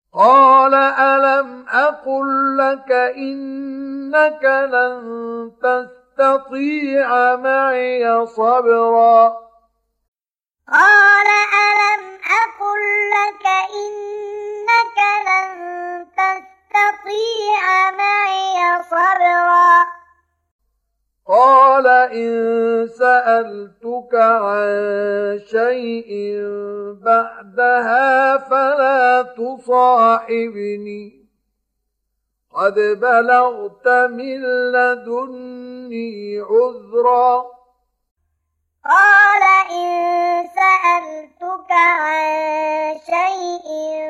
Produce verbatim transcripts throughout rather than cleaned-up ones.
قال ألم أقل لك إنك لن تستطيع معي صبرا قال ألم أقل لك إنك لن تستطيع معي صبرا قال إن سألتك عن شيء بعدها فلا تصاحبني قد بلغت من لدني عذرا قال إن سألتك عن شيء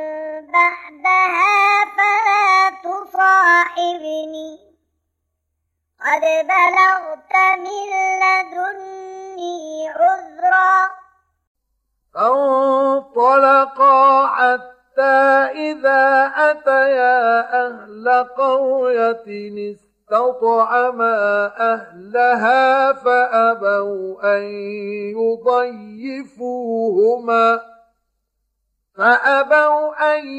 بعدها فلا تصاحبني قد بلغت من لدني عذرا فانطلقا حتى إذا أتيا أهل قرية استطعما أهلها فأبوا أن يضيفوهما فأبوا أن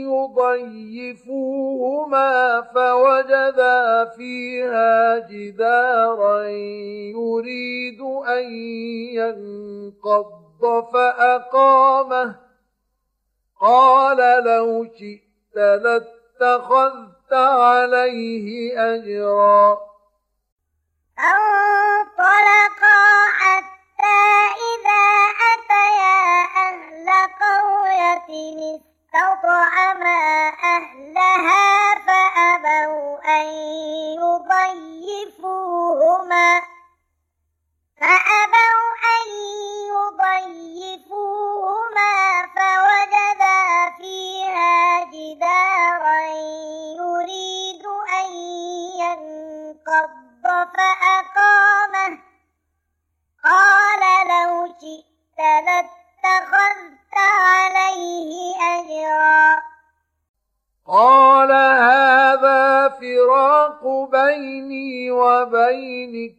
يضيفوهما فوجدا فيها جدارا يريد أن ينقض فأقامه قال لو شئت لاتخذت عليه أجرا فانطلقا حتى إذا أتيا أهل قرية استطعما أهلها فأبوا أن يضيفوهما فأبوا أن يضيفوهما فوجدا فيها جدارا يريد أن ينقض فأقامه قال لو شئت لاتخذت عليه أجرا قال هذا فراق بيني وبينك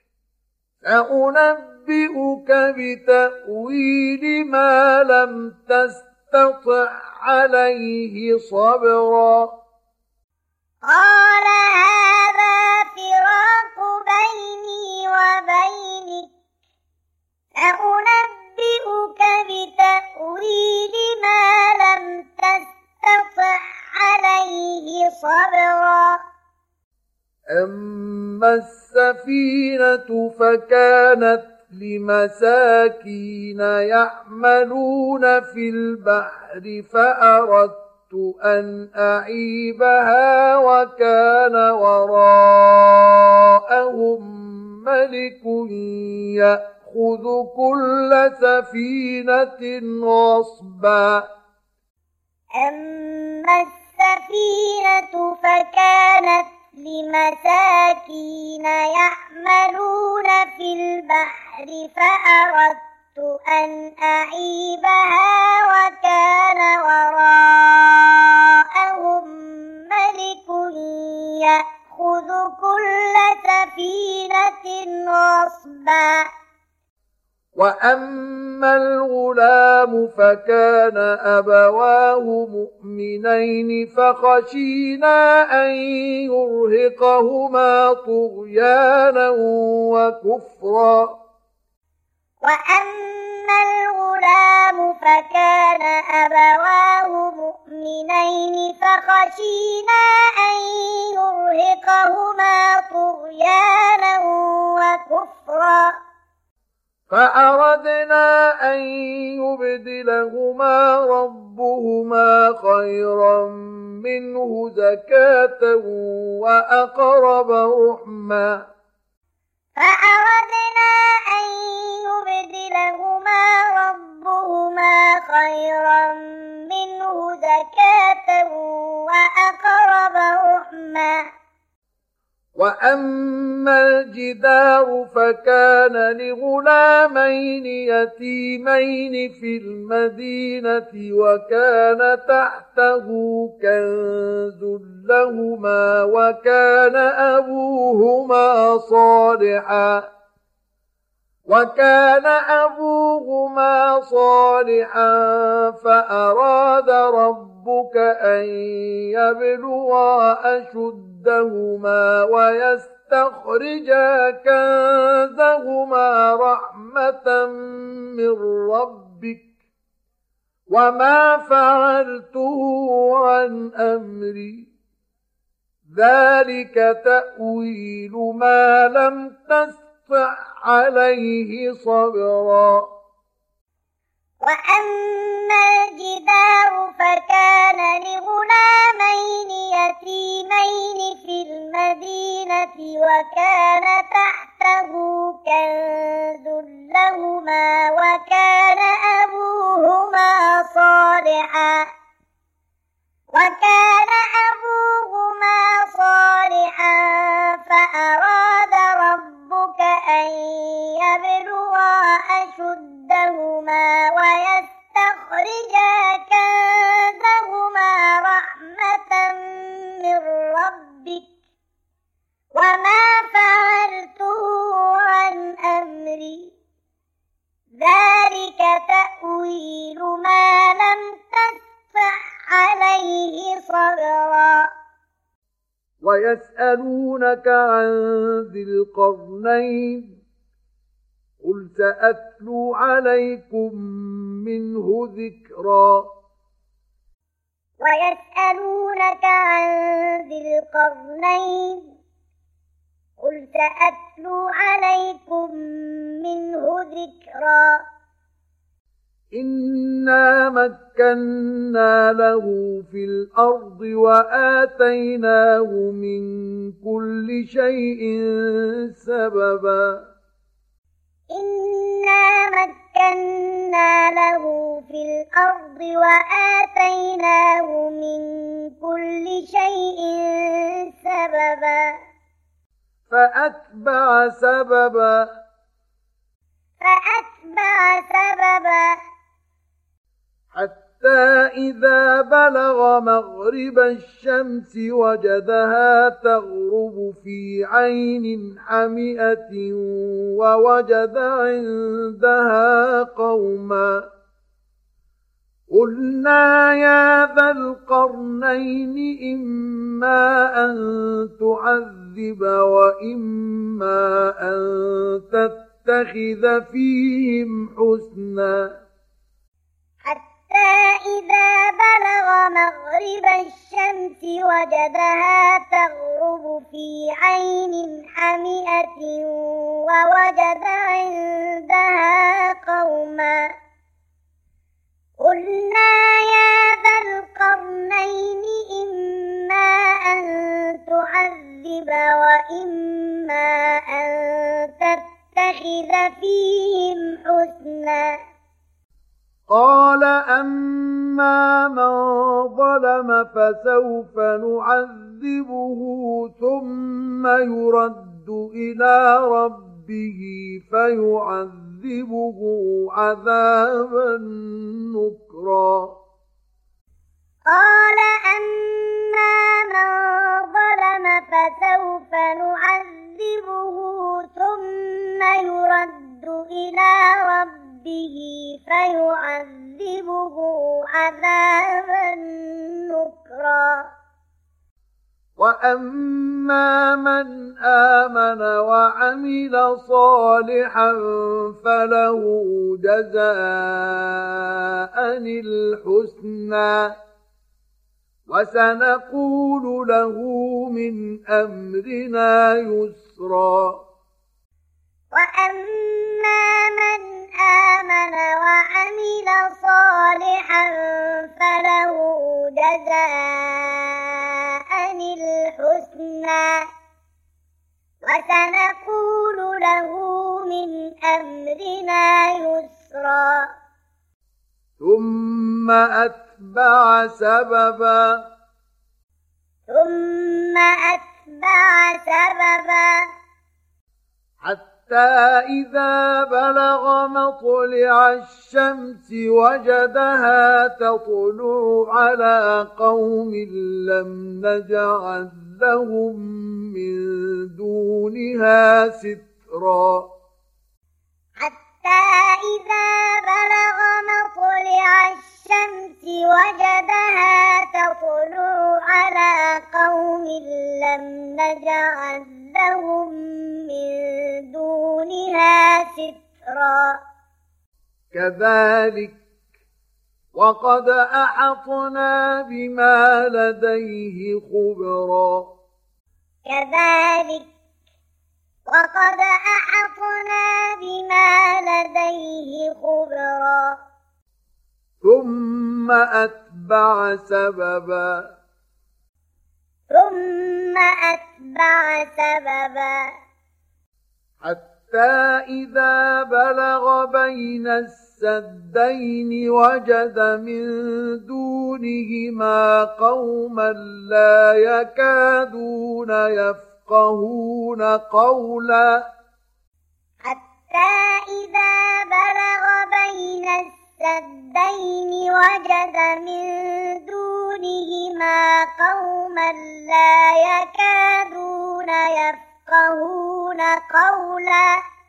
سأنبئك بتأويل ما لم تستطع عليه صبرا قال هذا فراق بيني وبينك سأنبئك بتأويل ما لم تستطع عليه صبرا أما السفينة فكانت لمساكين يعملون في البحر فأردت أن أعيبها وكان وراءهم ملك يأخذ كل سفينة غصبا أما السفينة فكانت لمساكين يعملون في البحر فأردت أن أعيبها وكان وراءهم ملك يأخذ كل سفينة غصبا وأما الغلام فكان أبواه مؤمنين فخشينا أن يرهقهما طغيانا وكفرا وأما الغلام فكان أبواه مؤمنين فخشينا أن يرهقهما طغيانا وكفرا فأردنا أن يبدلهما ربهما خيرا منه زكاة وأقرب رحما فأردنا أن يبدلهما ربهما خيرا منه زكاة وأقرب رحما وأما الجدار فكان لغلامين يتيمين في المدينة وكان تحته كنز لهما وكان أبوهما صالحا وكان أبوهما صالحا فأراد ربهما ربك أن يبلغا أشدهما ويستخرجا كنزهما رحمة من ربك وما فعلته عن أمري ذلك تأويل ما لم تستطع عليه صبرا. وأما الجدار فكان لغلامين يتيمين في المدينة وكان تحته كنز لهما وكان أبوهما صالحا وكان أبوهما صالحا فأراد ربك أن يبلغا أشدهما ويستخرجا كنزهما رحمة من ربك وما فعلته عن أمري ذلك تأويل ما لم تستطع عليه صبرا. ويسألونك عن ذي القرنين قل سأتلو عليكم منه ذكرا. ويسألونك عن ذي القرنين قل سأتلو عليكم منه ذكرا. إنا مكنا له في الأرض وآتيناه من كل شيء سببا. إنا مكنا له في الأرض وآتيناه من كل شيء سببا. فأتبع سببا فأتبع سببا حتى إذا بلغ مغرب الشمس وجدها تغرب في عين حمئة ووجد عندها قوما قلنا يا ذا القرنين إما أن تعذب وإما أن تتخذ فيهم حسنا. حتى إذا بلغ مغرب الشمس وجدها تغرب في عين حمئة ووجد عندها قوما قلنا يا ذا القرنين إما أن تعذب وإما أن تتخذ فيهم حسنا. قال أما من ظلم فسوف نعذبه ثم يرد إلى ربه فيعذبه عذابا نكرا. قال أما من ظلم فسوف نعذبه ثم يرد إلى ربه فيعذبه عذابا نكرا. وأما من آمن وعمل صالحا فله جزاء الحسنى وسنقول له من أمرنا يسرا. وأما من آمن وعمل صالحا فله جزاء الحسنى وسنقول له من أمرنا يسرا. ثم أتبع سببا ثم أتبع سببا حتى إذا بلغ مطلع الشمس وجدها تطلع على قوم لم نجعل لهم من دونها سترا. حتى حتى إذا بلغ مطلع الشمس وجدها تطلع على قوم لم نجعل لهم من دونها سترا كذلك وقد أحطنا بما لديه خبرا كذلك وقد أحطنا بما لديه خبرا ثم أتبع سببا ثم أتبع سببا حتى إذا بلغ بين السدين وجد من دونهما قوما لا يكادون يفقهون قولا حتى إذا بلغ بين السدين وجد من دونهما قوما لا يكادون يفقهون قولا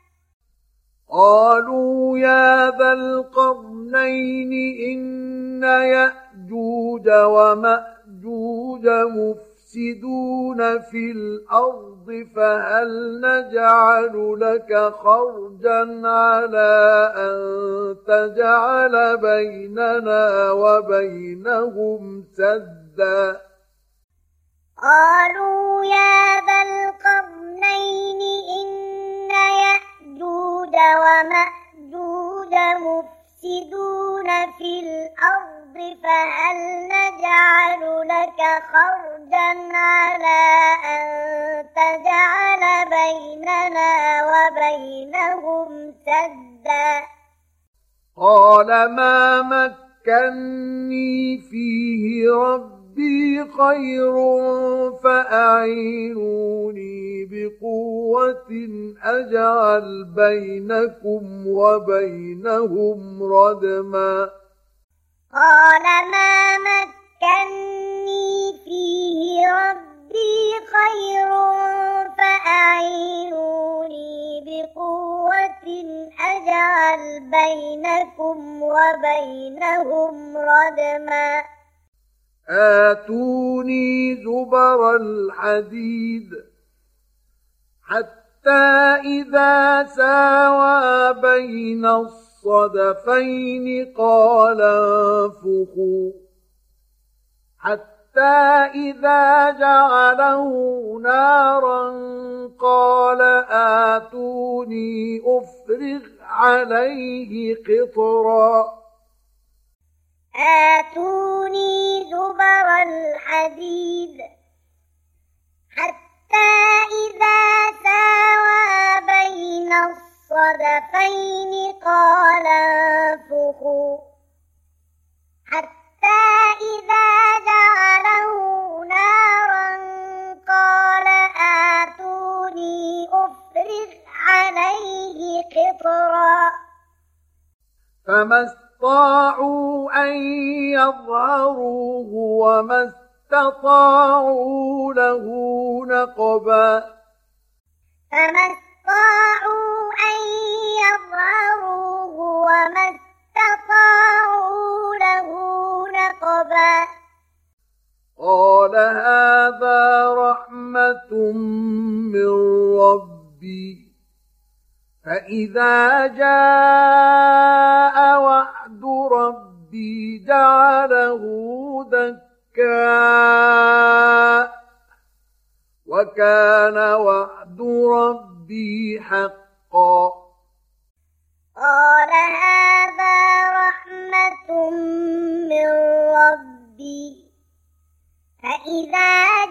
قالوا يا ذا القرنين إن يأجوج ومأجوج مفسدون في الأرض فهل نجعل لك خرجا على أن تجعل بيننا وبينهم سدا قالوا يا ذا القرنين إن يأجوج ومأجوج مفسدون في الأرض فهل نجعل لك خرجا على أن تجعل بيننا وبينهم سدا قال ما مكني فيه ربي خير فأعينوني بقوة أجعل بينكم وبينهم ردما قال ما مكني فيه ربي خير فأعينوني بقوة أجعل بينكم وبينهم ردما آتوني زبر الحديد حتى إذا ساوى بين الصدفين قال انفخوا حتى إذا جعله نارا قال آتوني أفرغ عليه قطرا آتوني زبر الحديد حتى إذا ساوى بين الصدفين قال انفخوا حتى إذا جعله نارا قال آتوني أفرغ عليه قطرا فما استطاعوا أن يظهروه وما استطاعوا له نقبا فما استطاعوا أن يظهروه وما استطاعوا له نقبا قال هذا رحمة من ربي فإذا جاء وعد ربي جعله دكا وكان وعد ربي حقا قال هذا رحمة من ربي فإذا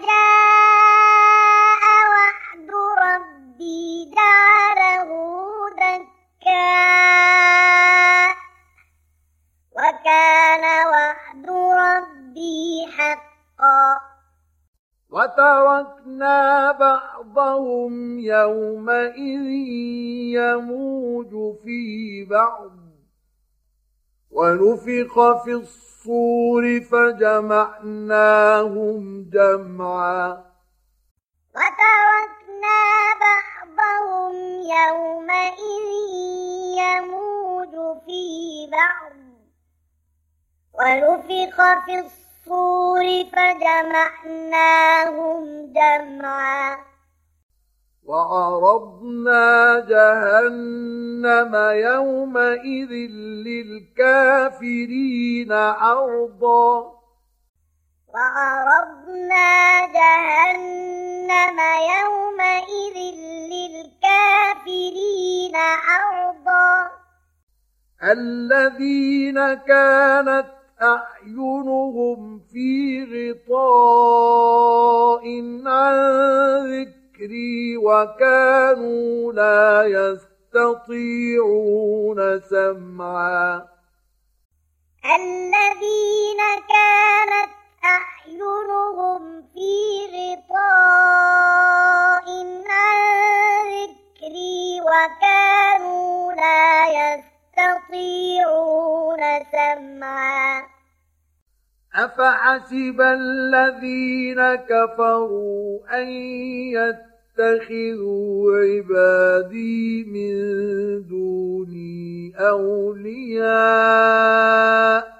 جاء وعد ربي جعله دكا وكان وعد ربي حقا وتركنا بعضهم يومئذ يموج في بعض ونفخ في الصور فجمعناهم جمعا وتركنا بعضهم يومئذ يموج في بعض ونفخ في الصور فجمعناهم جمعا وعرضنا جهنم يومئذ للكافرين عرضا وعرضنا جهنم يومئذ للكافرين عرضا الذين كانت أعينهم في غطاء عن ذكري وكانوا لا يستطيعون سمعا الذين كانت أعينهم في غطاء عن ذكري وكانوا لا يستطيعون سمعا أفحسب الذين كفروا أن يتخذوا عبادي من دوني أولياء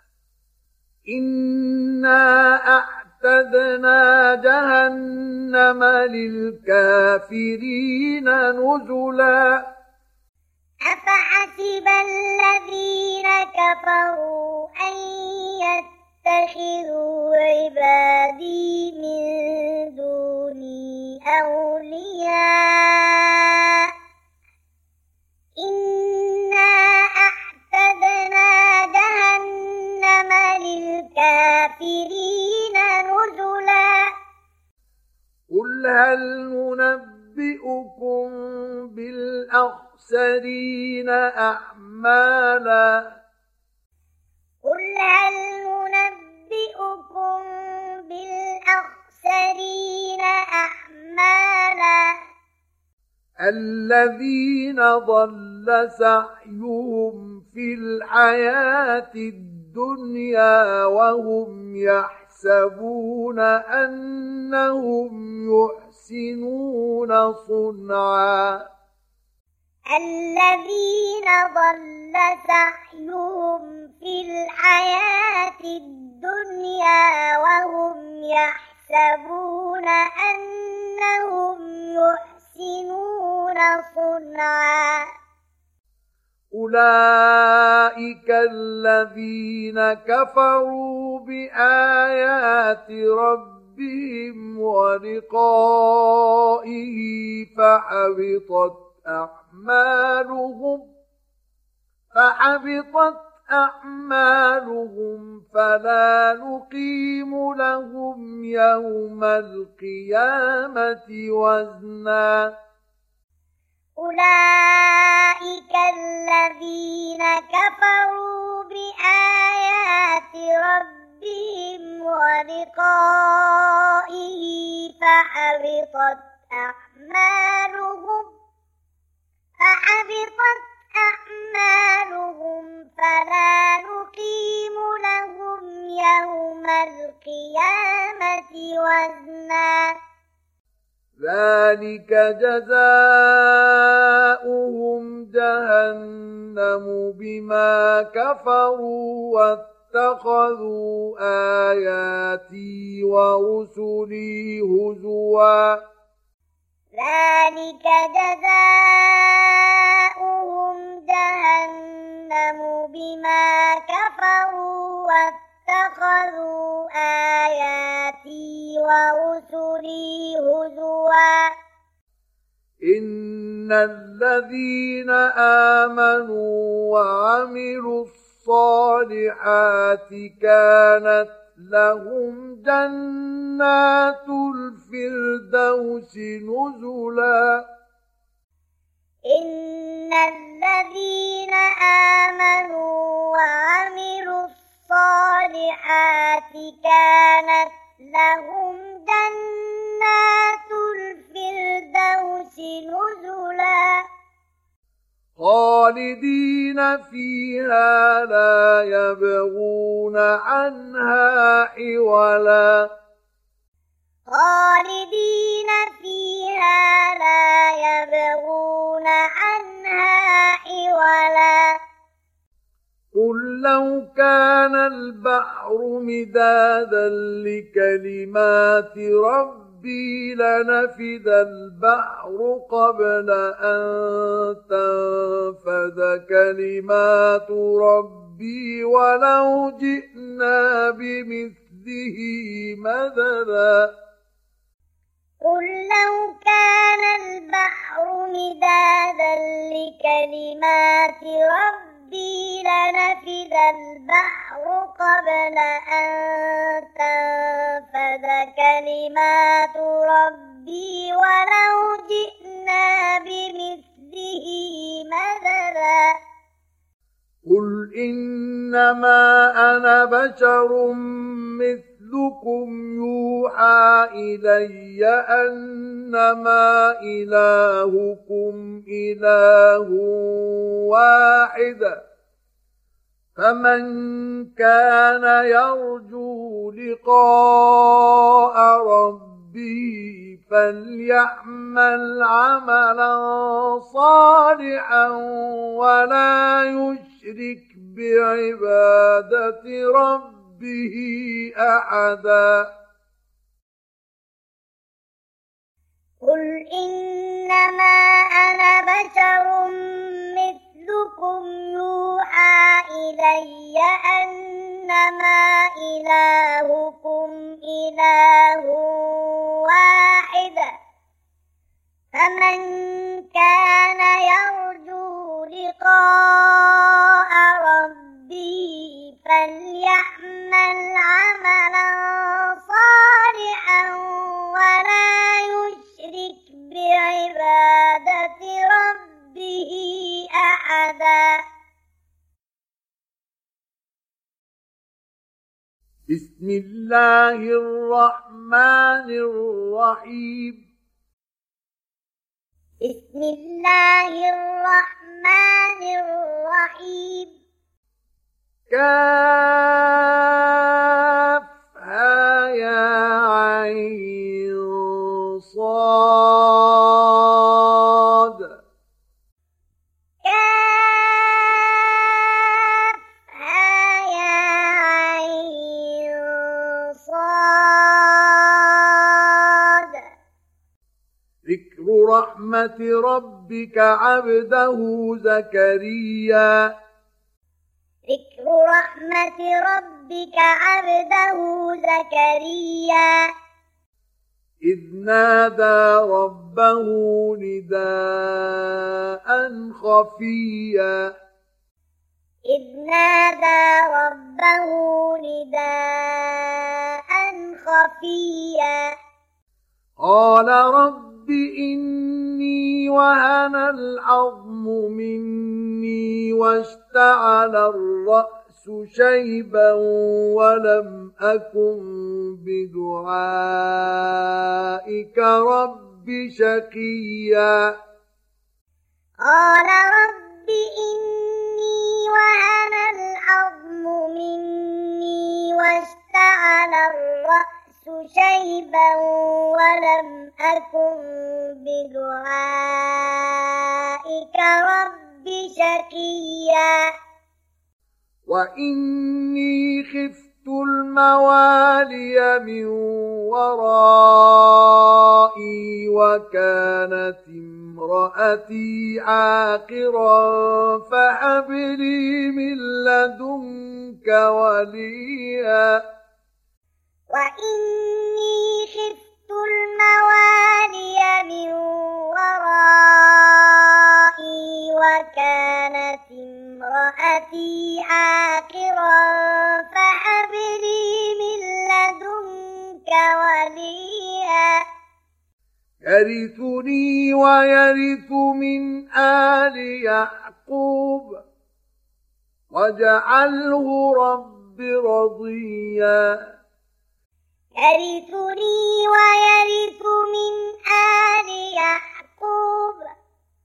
إنا أعتدنا جهنم للكافرين نزلا أفحسب الذين كفروا أن يتخذوا عبادي من دوني أولياء إنا أعتدنا جهنم للكافرين نزلا قل هل ننبئكم بالأخسرين أعمالا قل هل ننبئكم بالأخسرين أعمالا الذين ضل سعيهم في الحياة الدنيا وهم يحسبون أنهم يحسنون صنعا الذين ضل سعيهم في الحياة الدنيا وهم يحسبون أنهم يحسنون صنعا أولئك الذين كفروا بآيات ربهم ولقائه فحبطت أعمالهم فحبطت أعمالهم فلا نقيم لهم يوم القيامة وزنا أولئك الذين كفروا بآيات ربهم ولقائه فحبطت أعمالهم فحبطت أعمالهم فلا نقيم لهم يوم القيامة وزنا ذلك جزاؤهم جهنم بما كفروا واتخذوا آياتي ورسلي هزوا ذلك جزاؤهم جهنم بما كفروا واتخذوا آياتي ورسلي هزوا إن الذين آمنوا وعملوا الصالحات كانت لهم جنات الفردوس نزلا إن الذين آمنوا وعملوا الصالحات كانت لهم جنات الفردوس نزلا خالدين فيها لا يبغون عنها حولا خالدين فيها لا يبغون عنها حولا حولا قل لو كان البحر مدادا لكلمات ربي لنفد البحر قبل أن تنفد كلمات ربي ولو جئنا بمثله مددا قل لو كان البحر مدادا لكلمات ربي لنفد البحر قبل أن تنفد كلمات ربي ولو جئنا بمثله مددا قل إنما أنا بشر مثلكم يوحى إلي أنما إلهكم إله واحد فمن كان يرجو لقاء ربه فليعمل عملا صالحا ولا يشرك بعبادة ربه أحدا قل إنما أنا بشر مثلكم يوحى إلي أنما إلهكم إله واحد فمن كان يرجو لقاء ربه فليعمل عملا صالحا ولا يشرك بعبادة ربه أحدا بسم الله الرحمن الرحيم بسم الله الرحمن الرحيم كافها يا عين صاد كافها يا عين صاد ذكر رحمة ربك عبده زكريا ذكر رحمة ربك عبده زكريا إذ نادى ربه نداء خفيا إذ نادى ربه نداء خفيا قال رب إني وهن العظم مني واشتعل الرأس شيبا ولم أكن بدعائك رب شقيا قال رب إني وهن العظم مني واشتعل الرأس شيبا ولم أكن بدعائك رب شقيا وإني خفت الموالي من ورائي وكانت امرأتي عاقرا فهب لي من لدنك وليا وإني خفت الموالي من ورائي وكانت امرأتي عاقرا فهب لي من لدنك وليا يرثني ويرث من آل يعقوب واجعله رب رضيا يرثني ويرث من آل يعقوب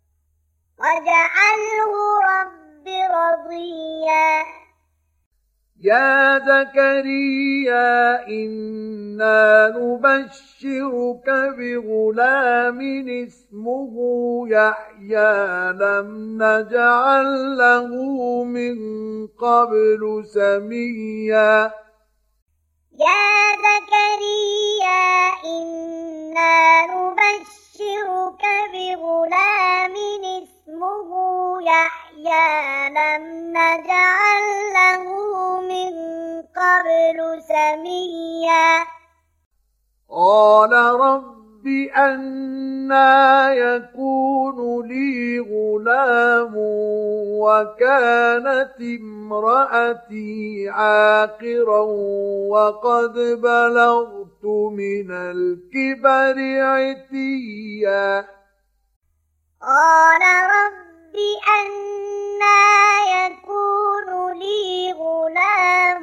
واجعله رب رضيا يا زكريا إنا نبشرك بغلام اسمه يحيى لم نجعل له من قبل سميا يا زكريا إنا نبشرك بغلام اسمه يحيى لم نجعل له من قبل سميا قال رب أنى يكون لي غلام وكانت امرأتي عاقرا وقد بلغت من الكبر عتيا قال رب أنى يكون لي غلام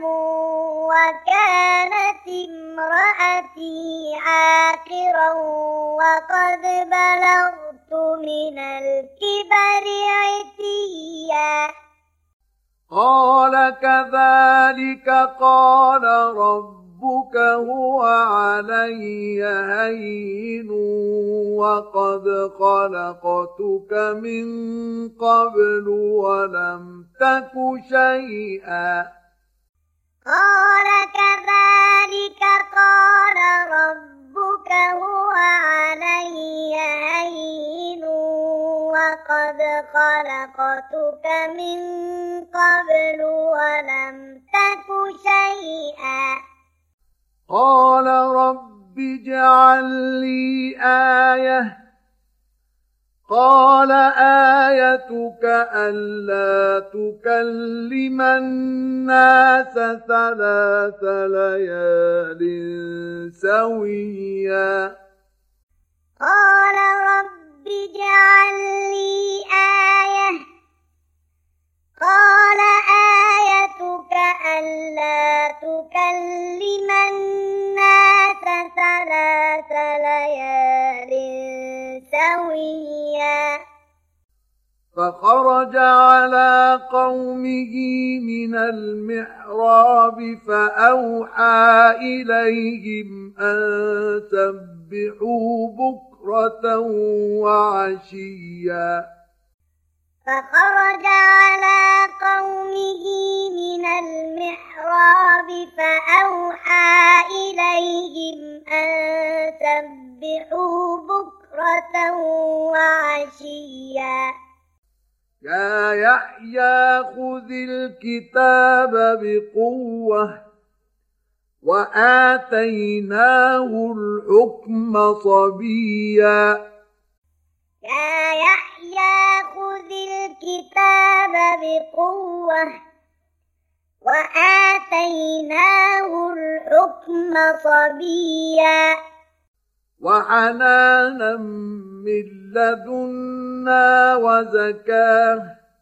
وكانت امرأتي عاقرا وقد بلغت من الكبر عتيا قال كذلك قال ربك هو علي هين وقد خلقتك من قبل ولم تك شيئا قال كذلك قال ربك هو علي هين وقد خلقتك من قبل ولم تك شيئا قال رب اجعل لي آية قال آيتك ألا تكلم الناس ثلاث ليال سويا قال رب اجعل لي آية قال آيتك ألا تكلم الناس ثلاث ليال سويا فخرج على قومه من المحراب فأوحى إليهم أن سبحوا بكرة وعشيا فخرج على قومه من المحراب فأوحى إليهم أن سبحوا بكرة وعشيا يا يحيى خذ الكتاب بقوة وآتيناه الحكم صبيا يا يحيى خذ الكتاب بقوة وآتيناه الحكم صبيا وحنانا من لدنا وزكاه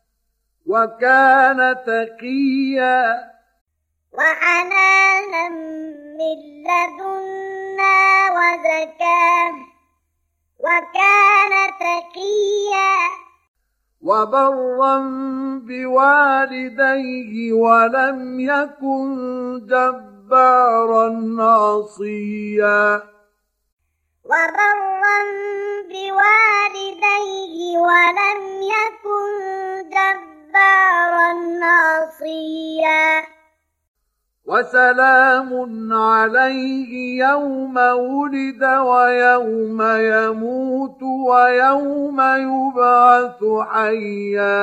وكان تقيا وحنانا من لدنا وزكاه وكان تقيا وبرا بوالديه ولم يكن جبارا عصيا وبرا بوالديه ولم يكن جبارا عصيا وسلام عليه يوم ولد ويوم يموت ويوم يبعث حيا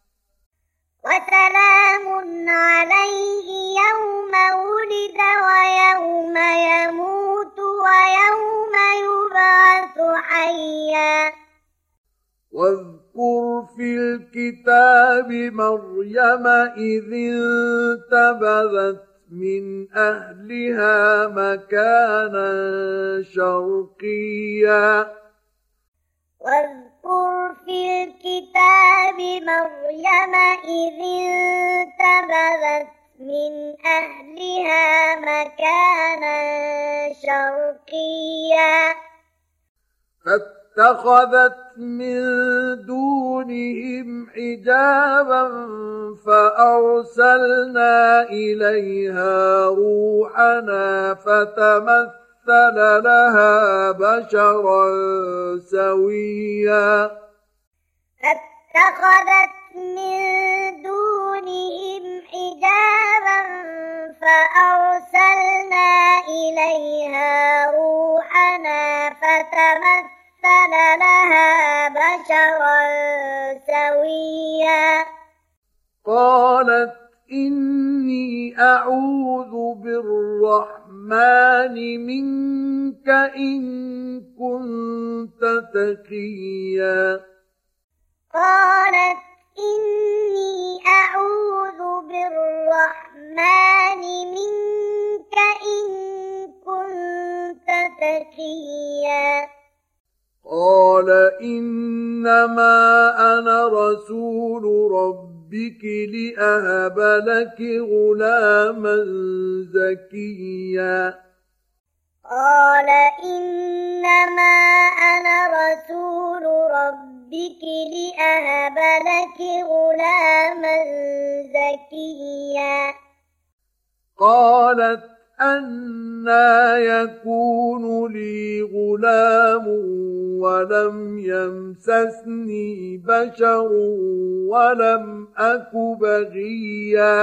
وسلام عليه يوم ولد ويوم يموت ويوم يبعث حيا واذكر في الكتاب مريم إذ انتبذت من أهلها مكانا شرقيا واذكر في الكتاب مريم إذ انتبذت من أهلها مكانا شرقيا فاتخذت من دونهم حجابا فأرسلنا إليها روحنا فتمثل لها بشرا سويا فاتخذت من دونهم حجابا فأرسلنا إليها روحنا فتمثل لها بشرا سويا قالت إني أعوذ بالرحمن منك إن كنت تقيا قالت إني أعوذ بالرحمن منك إن كنت تقيا قال إنما أنا رسول ربك لأهب لك غلاما زكيا قال إنما أنا رسول ربك لأهب لك غلاما زكيا قالت أنى يكون لي غلام ولم يمسسني بشر ولم أك بغيا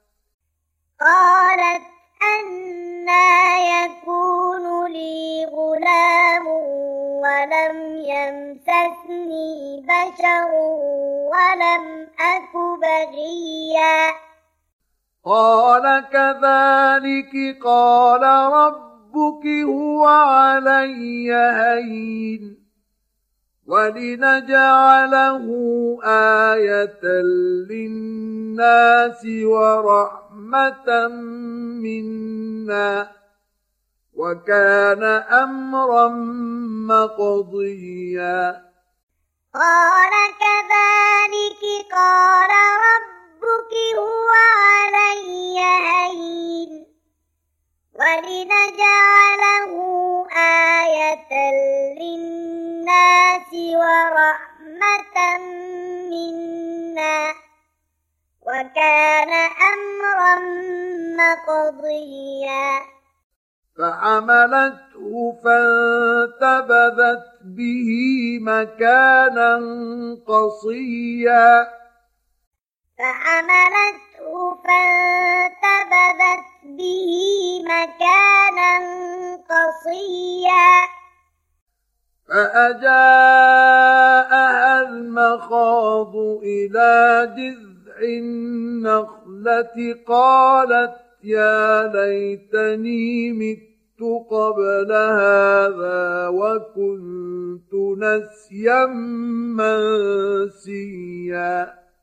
قالت أنى يكون لي غلام ولم يمسسني بشر ولم أك بغيا قال كذلك قال ربك هو علي هين ولنجعله آية للناس ورحمة منا وكان أمرا مقضيا قال كذلك قال ربك هو علي هين ولنجعله آية للناس ورحمة منا وكان أمرا مقضيا فحملته فانتبذت به مكانا قصيا فحملته فانتبذت به مكانا قصيا فأجاءها المخاض إلى جذع النخلة قالت يا ليتني مت قبل هذا وكنت نسيا منسيا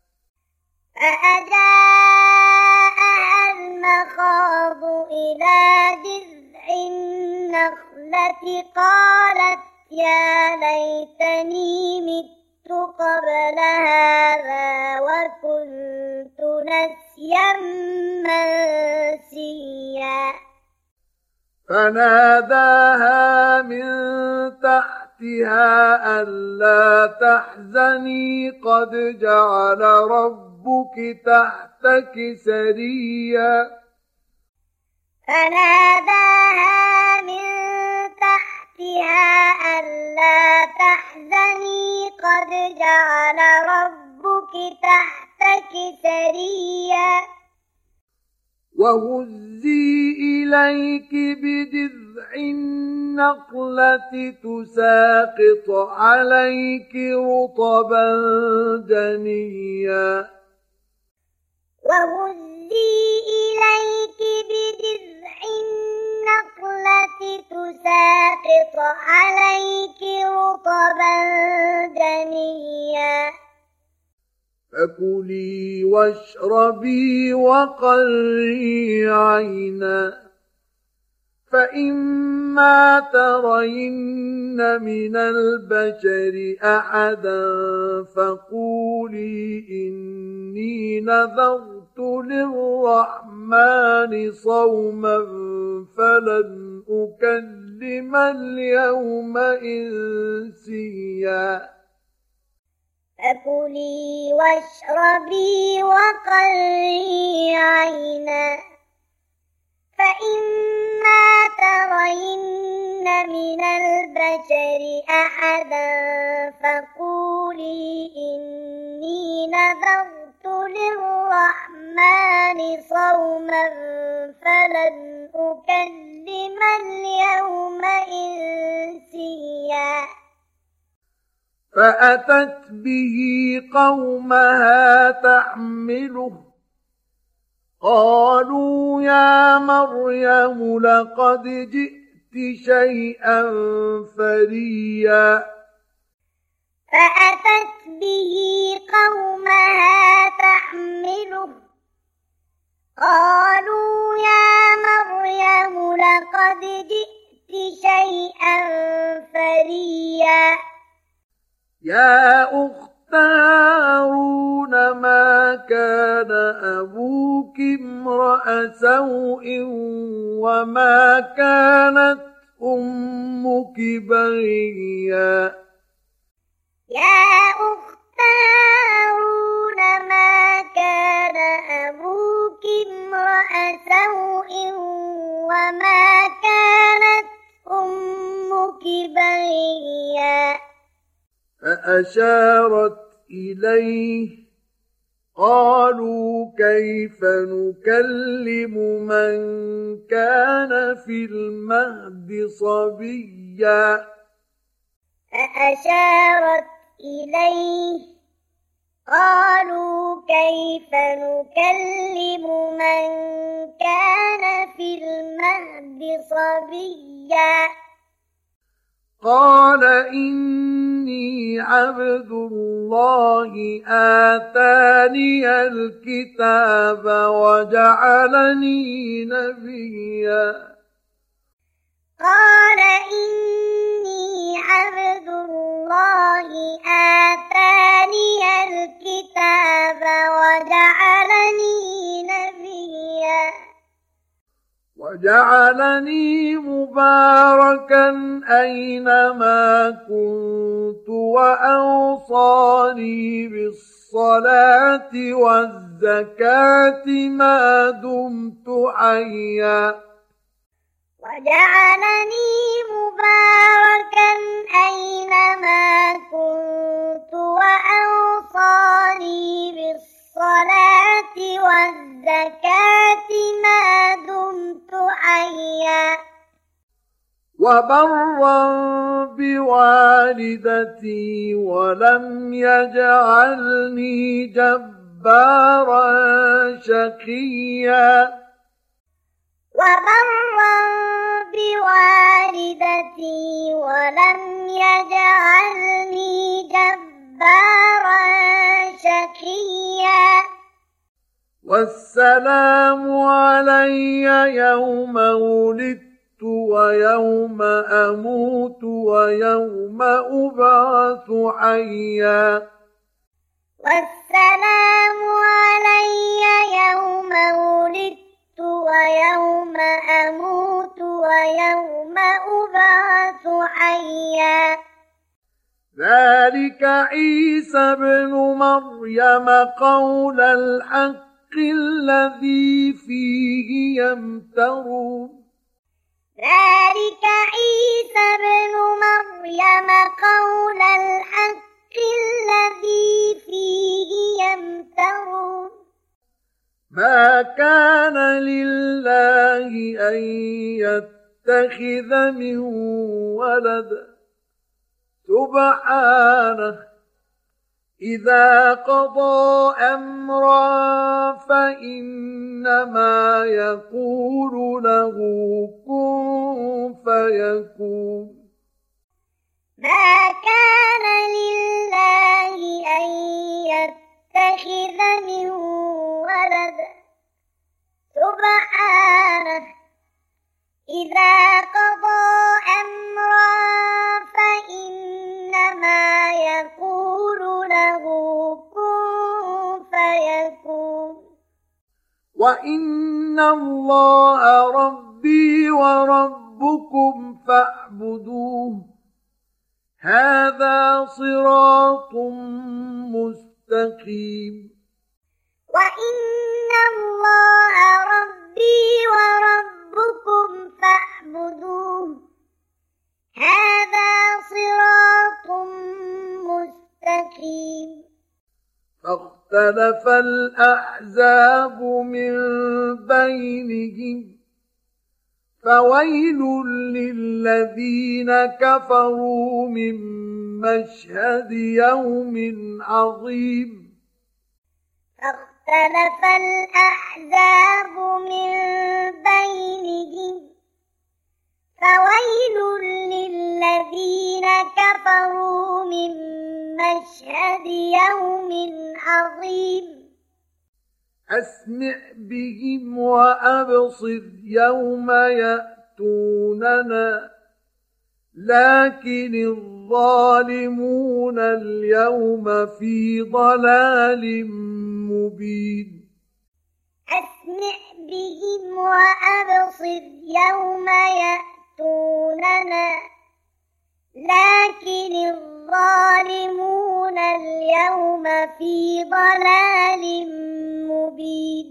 فأجاءها المخاض إلى جذع النخلة قالت يا ليتني مت قبل هذا وكنت نسيا منسيا فناداها من تحتها ألا تحزني قد جعل ربك تحتك سريا فناداها من تحتها ألا تحزني قد جعل ربك تحتك سريا وهزي إليك بجذع النخلة تساقط عليك رطبا جنيا وهزي إليك بجذع النخلة تساقط عليك رطبا جنيا فكلي واشربي وقري عينا فإما ترين من البشر أحدا فقولي إني نذرت للرحمن صوما فلن أكلم نكلم اليوم إنسيا فكلي واشربي وقري عينا فإما ترين من البشر أحدا فقولي إني نذرت للرحمن صوما فلن أكلم اليوم إنسيا فأتت به قومها تحمله قالوا يا مريم لقد جئت شيئا فريا فأتت به قومها تحمله قالوا يا مريم لقد جئت شيئا فريا يا أخت هارون ما كان أبوك امرأ سوء وما كانت أمك بغيا يا أخت هارون ما كان أبوك امرأ سوء وما كانت أمك بغيا فأشارت إليه قالوا كيف نكلم من كان في المهد صبيا فأشارت إليه قالوا كيف نكلم من كان في المهد صبيا قال إني عبد الله آتاني الكتاب وجعلني نبيا قال إني عبد الله آتاني الكتاب وجعلني نبيا وجعلني مباركا أينما كنت وأوصاني بالصلاة والزكاة ما دمت حيا وجعلني مباركا أينما كنت وأوصاني بالصلاة والزكاة ما دمت حيا وبرا بوالدتي ولم يجعلني جبارا شقيا وبرا بوالدتي ولم يجعلني جبارا شقيا والسلام علي يوم ولدت ويوم أموت ويوم أبعث حيا والسلام علي يوم ولدت ويوم أموت ويوم أبعث حيا ذلك عيسى ابن مريم قول الحق الذي فيه يمترون ذلك عيسى ابن مريم قول الحق الذي فيه يمترون ما كان لله أن يتخذ من ولد سبحانه إذا قضى أمرا فإنما يقول له كن فيكون ما كان لله أن يتخذ من ولد سبحانه إذا قضى أمرا فإنما يقول له كن فيكون وإن الله ربي وربكم ربكم فاعبدوه هذا صراط مستقيم وإن الله ربي وربكم فاعبدوه هذا صراط مستقيم فاختلف الأحزاب من بينهم فويل للذين كفروا من مشهد يوم عظيم فاختلف الأحزاب من بينهم فويل للذين كفروا من مشهد يوم عظيم أسمع بهم وأبصر يوم يأتوننا لكن الظالمون اليوم في ضلال مبين أسمع بهم وأبصر يوم يأتوننا لكن الظالمون اليوم في ضلال مبين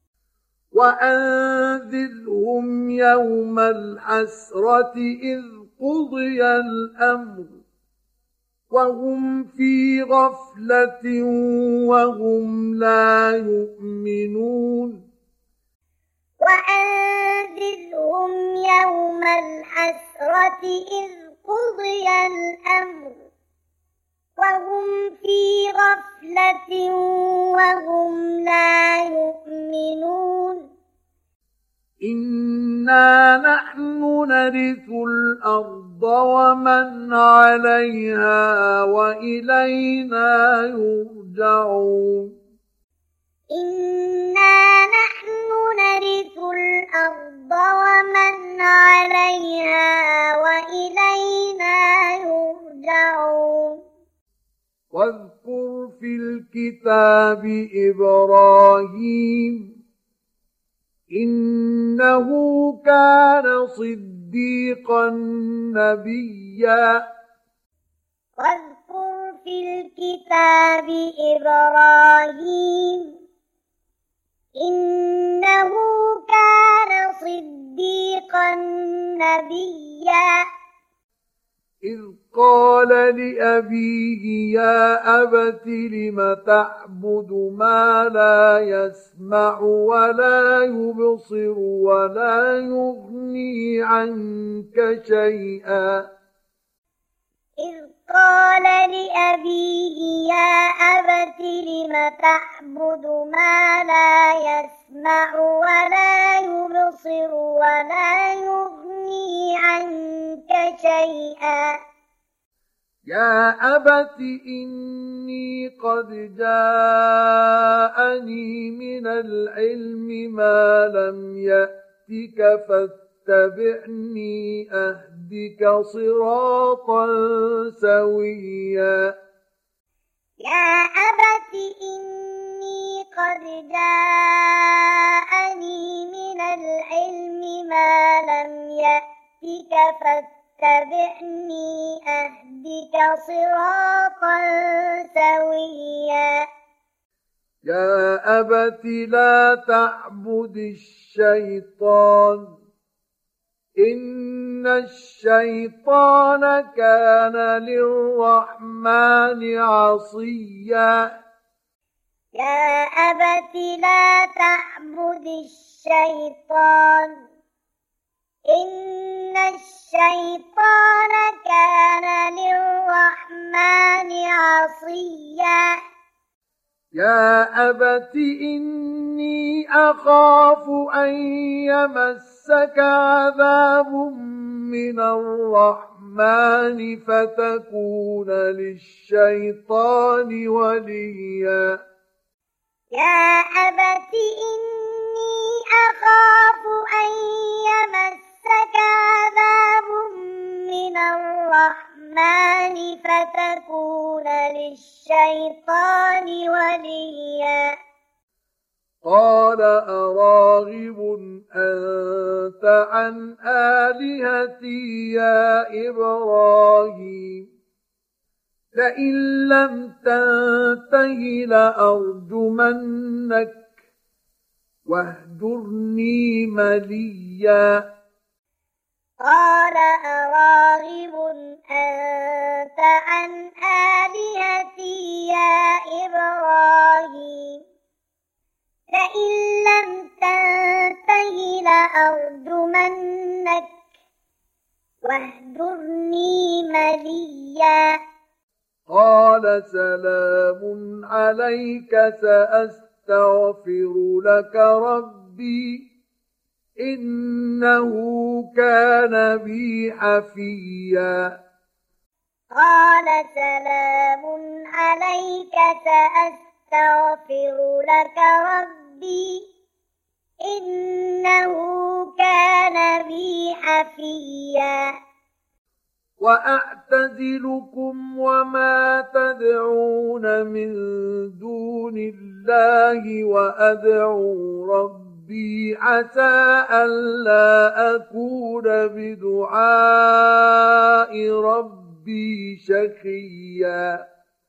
وأنذرهم يوم الحسرة إذ قضي الأمر وهم في غفلة وهم لا يؤمنون وأنذرهم يوم الحسرة إذ قضي الأمر وهم في غفلة وهم لا يؤمنون إنا نحن نرث الأرض ومن عليها وإلينا يرجعون إنا نحن نرث الأرض ومن عليها وإلينا يرجعون واذكر في الكتاب إبراهيم إنه كان صديقا نبيا واذكر في الكتاب إبراهيم إنه كان صديقا نبيا إذ قال لأبيه يا أبت لم تعبد ما لا يسمع ولا يبصر ولا يغني عنك شيئا إذ قال لأبيه يا أبت لم تعبد ما لا يسمع ولا يبصر ولا يغني عنك شيئا يا أبت إني قد جاءني من العلم ما لم يأتك فاتبعني أهدك صراطا سويا يا أبت إني قد جاءني من العلم ما لم يأتك فاتبعني أهدك صراطا سويا يا أبت لا تعبد الشيطان إن الشيطان كان للرحمن عصيا يا أبت لا تعبد الشيطان إن الشيطان كان للرحمن عصيا يا أبت إني أخاف أن يمسك عذاب من الرحمن فتكون للشيطان وليا يا أبت إني أخاف أن يمسك عذاب من الرحمن فتكون للشيطان وليا قال أراغب أنت عن آلهتي يا إبراهيم لئن لم تنته لأرجمنك واهجرني مليا قال أراغب أنت عن آلهتي يا إبراهيم لئن لم تنته لأرجمنك واهجرني مليا قال سلام عليك سأستغفر لك ربي إنه كان بي حفيا قال سلام عليك سأستغفر لك ربي إنه كان بي حفيا وأعتزلكم وما تدعون من دون الله وأدعو ربي عسى ألا أكون بدعاء ربي شقيا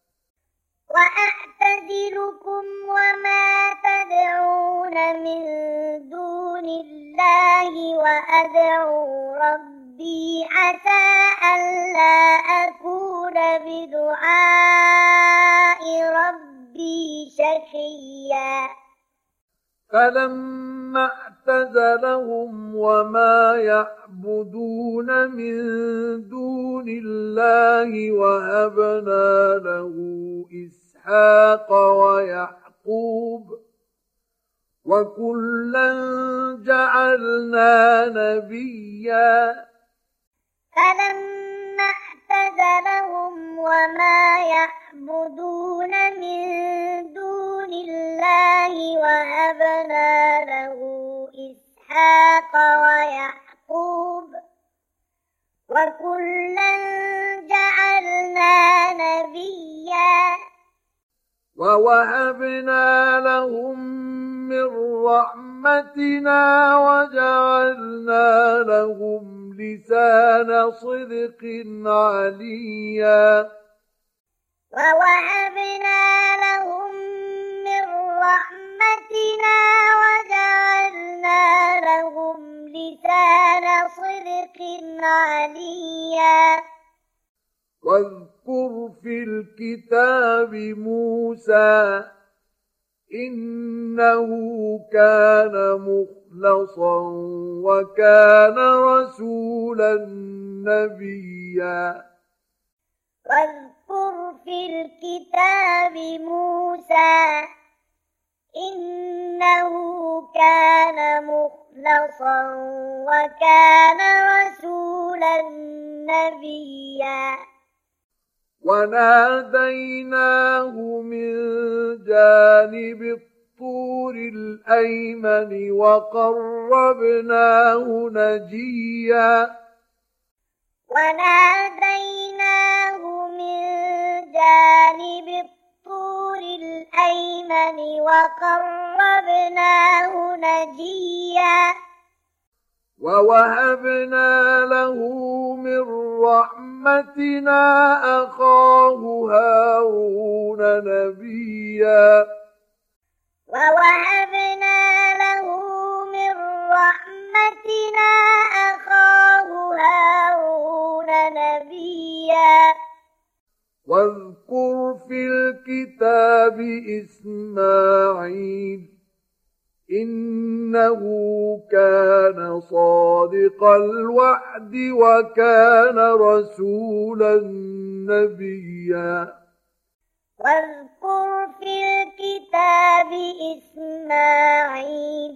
وأعتزلكم وما تدعون من دون الله وأدعو ربي عسى ألا أكون بدعاء ربي شقيا فلما اعتزلهم وما يعبدون من دون الله وهبنا له إسحاق ويعقوب وكلا جعلنا نبيا فلما اعتزلهم وما يعبدون من دون الله وهبنا له إسحاق ويعقوب وكلا جعلنا نبيا ووهبنا لهم من رحمتنا وجعلنا لهم لسان صدق عليا ووهبنا لهم من رحمتنا وجعلنا لهم لسان صدق عليا واذكر في الكتاب موسى إنه كان مخلصا وكان رسولا نبيا واذكر في الكتاب موسى إنه كان مخلصا وكان رسولا نبيا وناديناه من جانب الطور الأيمن وقربناه نجيا وناديناه من جانب الطور الأيمن وقربناه نجيا ووهبنا له من رحمتنا أخاه هارون نبيا ووهبنا له من رحمتنا أخاه هارون نبيا واذكر في الكتاب إسماعيل إنه كان صادق الوعد وكان رسولا نبيا واذكر في الكتاب إسماعيل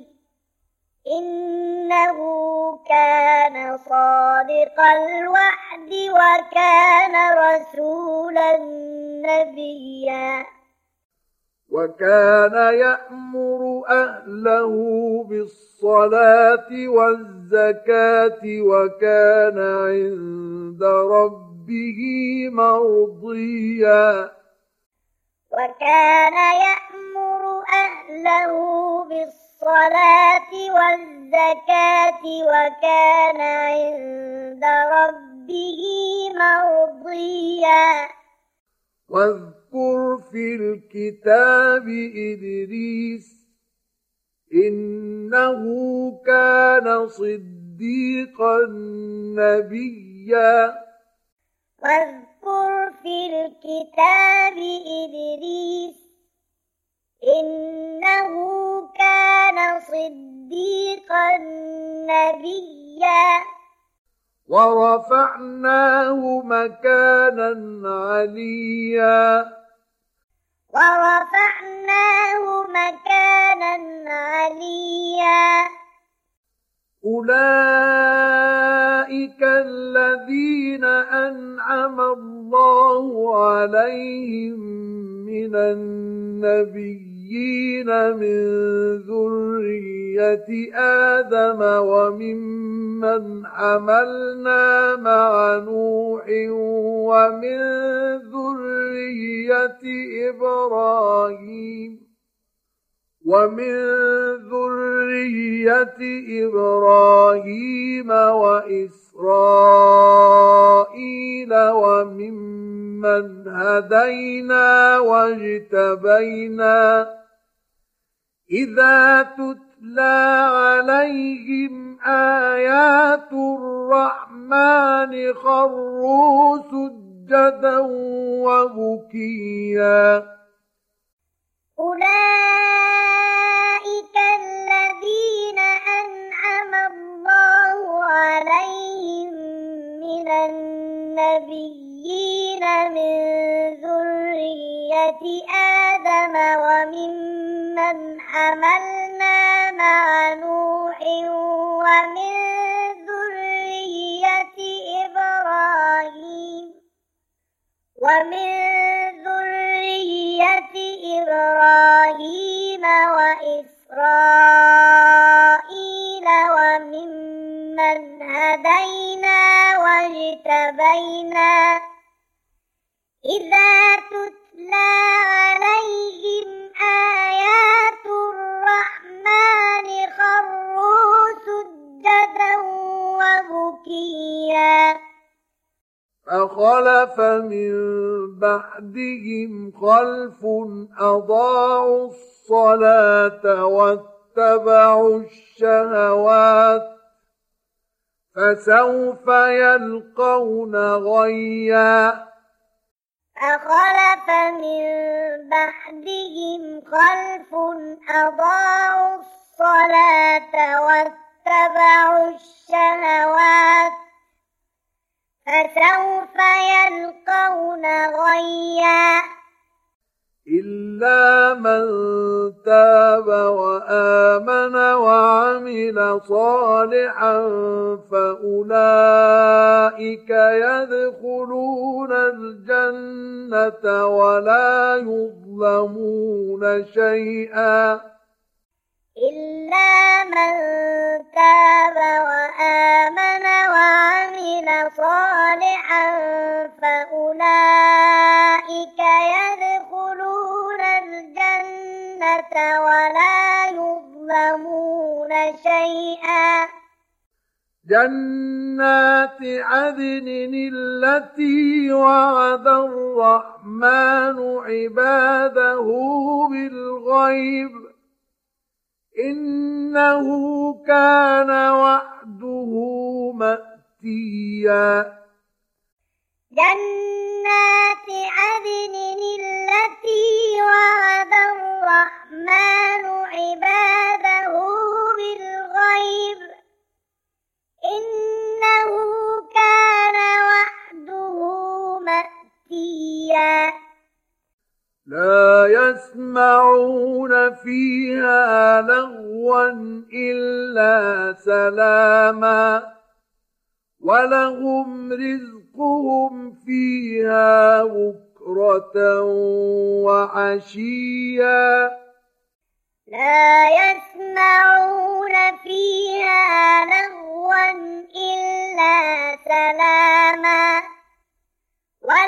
إنه كان صادق الوعد وكان رسولا نبيا وكان يأمر أهله بالصلاة والزكاة وكان عند ربه مرضيا وكان يأمر أهله أهله بالصلاة والزكاة وكان عند ربه مرضيا واذكر في الكتاب إدريس إنه كان صديقا نبيا واذكر في الكتاب إدريس إنه كان صديقا نبيا ورفعناه مكانا عليا ورفعناه مكانا عليا أولئك الذين أنعم الله عليهم من النبيين من ذرية آدم وممن حملنا مع نوح ومن ذرية إبراهيم ومن ذرية إبراهيم وإسرائيل وممن هدينا واجتبينا إذا تتلى عليهم آيات الرحمن خروا سجدا وبكيا أولئك الذين أنعم الله عليهم من النبيين من ذرية آدم وممن حملنا مع نوح ومن ذرية إبراهيم ومن ذرية إبراهيم وإسرائيل وممن هدينا واجتبينا إذا تتلى عليهم آيات الرحمن خروا سجدا وبكيا فخلف من بعدهم خلف أضاعوا الصلاة واتبعوا الشهوات فسوف يلقون غيا فخلف من بعدهم خلف أضاعوا الصلاة واتبعوا الشهوات فسوف يلقون غيا إلا من تاب وآمن وعمل صالحا فأولئك يدخلون الجنة ولا يظلمون شيئا إلا من تاب وآمن وعمل صالحا فأولئك يدخلون الجنة ولا يظلمون شيئا جنات عدن التي وعد الرحمن عباده بالغيب إنه كان وعده مأتيا جنات عدن التي وعد الرحمن عباده بالغيب إنه كان وعده مأتيا لا يسمعون فيها لغوا إلا سلاما ولهم رزقهم فيها بكرة وعشيا لا يسمعون فيها لغوا إلا سلاما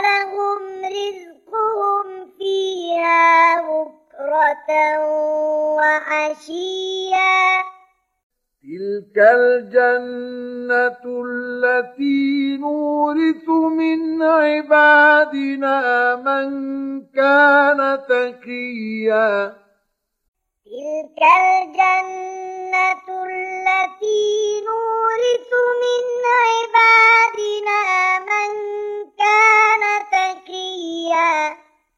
ولهم رزقهم فيها بكرة عشيا تلك الجنة التي نورث من عبادنا من كان تقيا تلك الجنة التي نورث من عبادنا من كان تقيا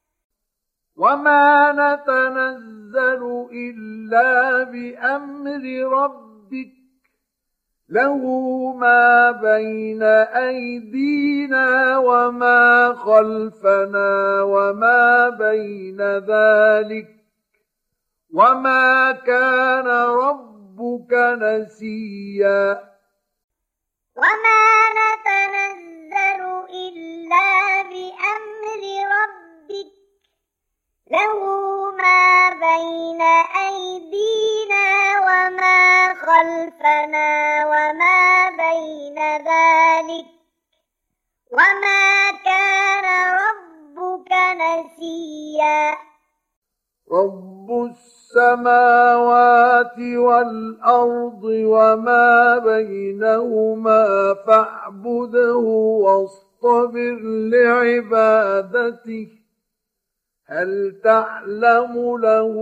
وما نتنزل إلا بأمر ربك له ما بين أيدينا وما خلفنا وما بين ذلك وما كان ربك نسيا وما نتنزل إلا بأمر ربك له ما بين أيدينا وما خلفنا وما بين ذلك وما كان ربك نسيا رب السماوات والأرض وما بينهما فاعبده واصطبر لعبادته هل تعلم له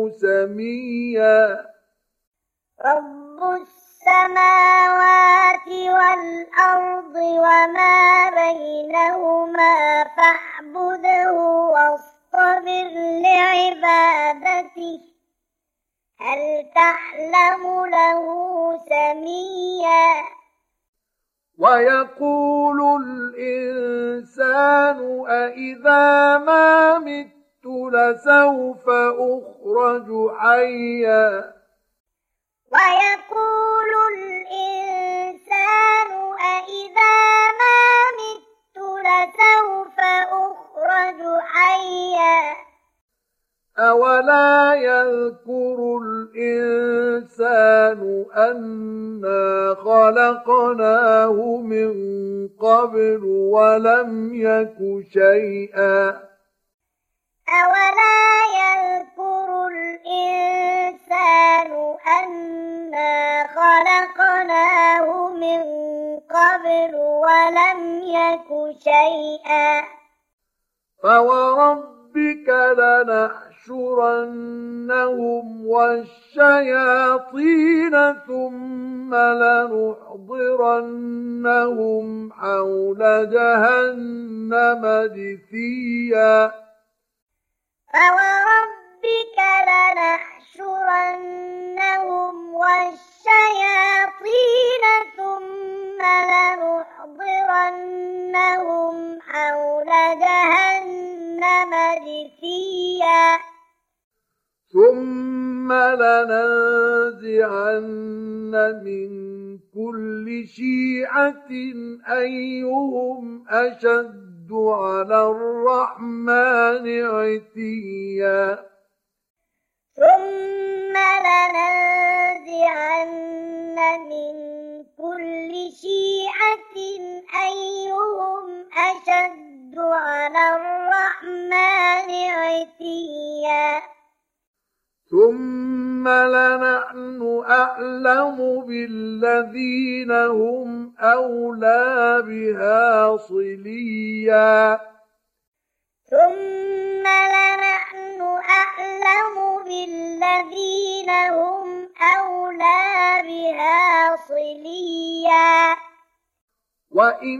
سميا رب السماوات والأرض وما بينهما فاعبده واصطبر لعبادته هل تعلم له سميا ويقول الإنسان أإذا ما مت لسوف أخرج حيا ويقول الإنسان أإذا ما مت لسوف أخرج حيا أولا يذكر الإنسان أنا خلقناه من قبل ولم يك شيئا أولا يذكر الإنسان أنا خلقناه من قبل ولم يك شيئا فوربك لنحشرنهم والشياطين ثم لنحضرنهم حول جهنم جثيا فوربك لنحشرنهم والشياطين ثم لنحضرنهم حول جهنم جثيا ثم لننزعن من كل شيعة أيهم أشد على الرحمن عتيا ثم لننزعن من كل شيعة أيهم أشد على الرحمن عتيا ثم لنحن أعلم بالذين هم أولى بها صليا ثم لنحن أعلم بالذين هم أولى بها صليا وإن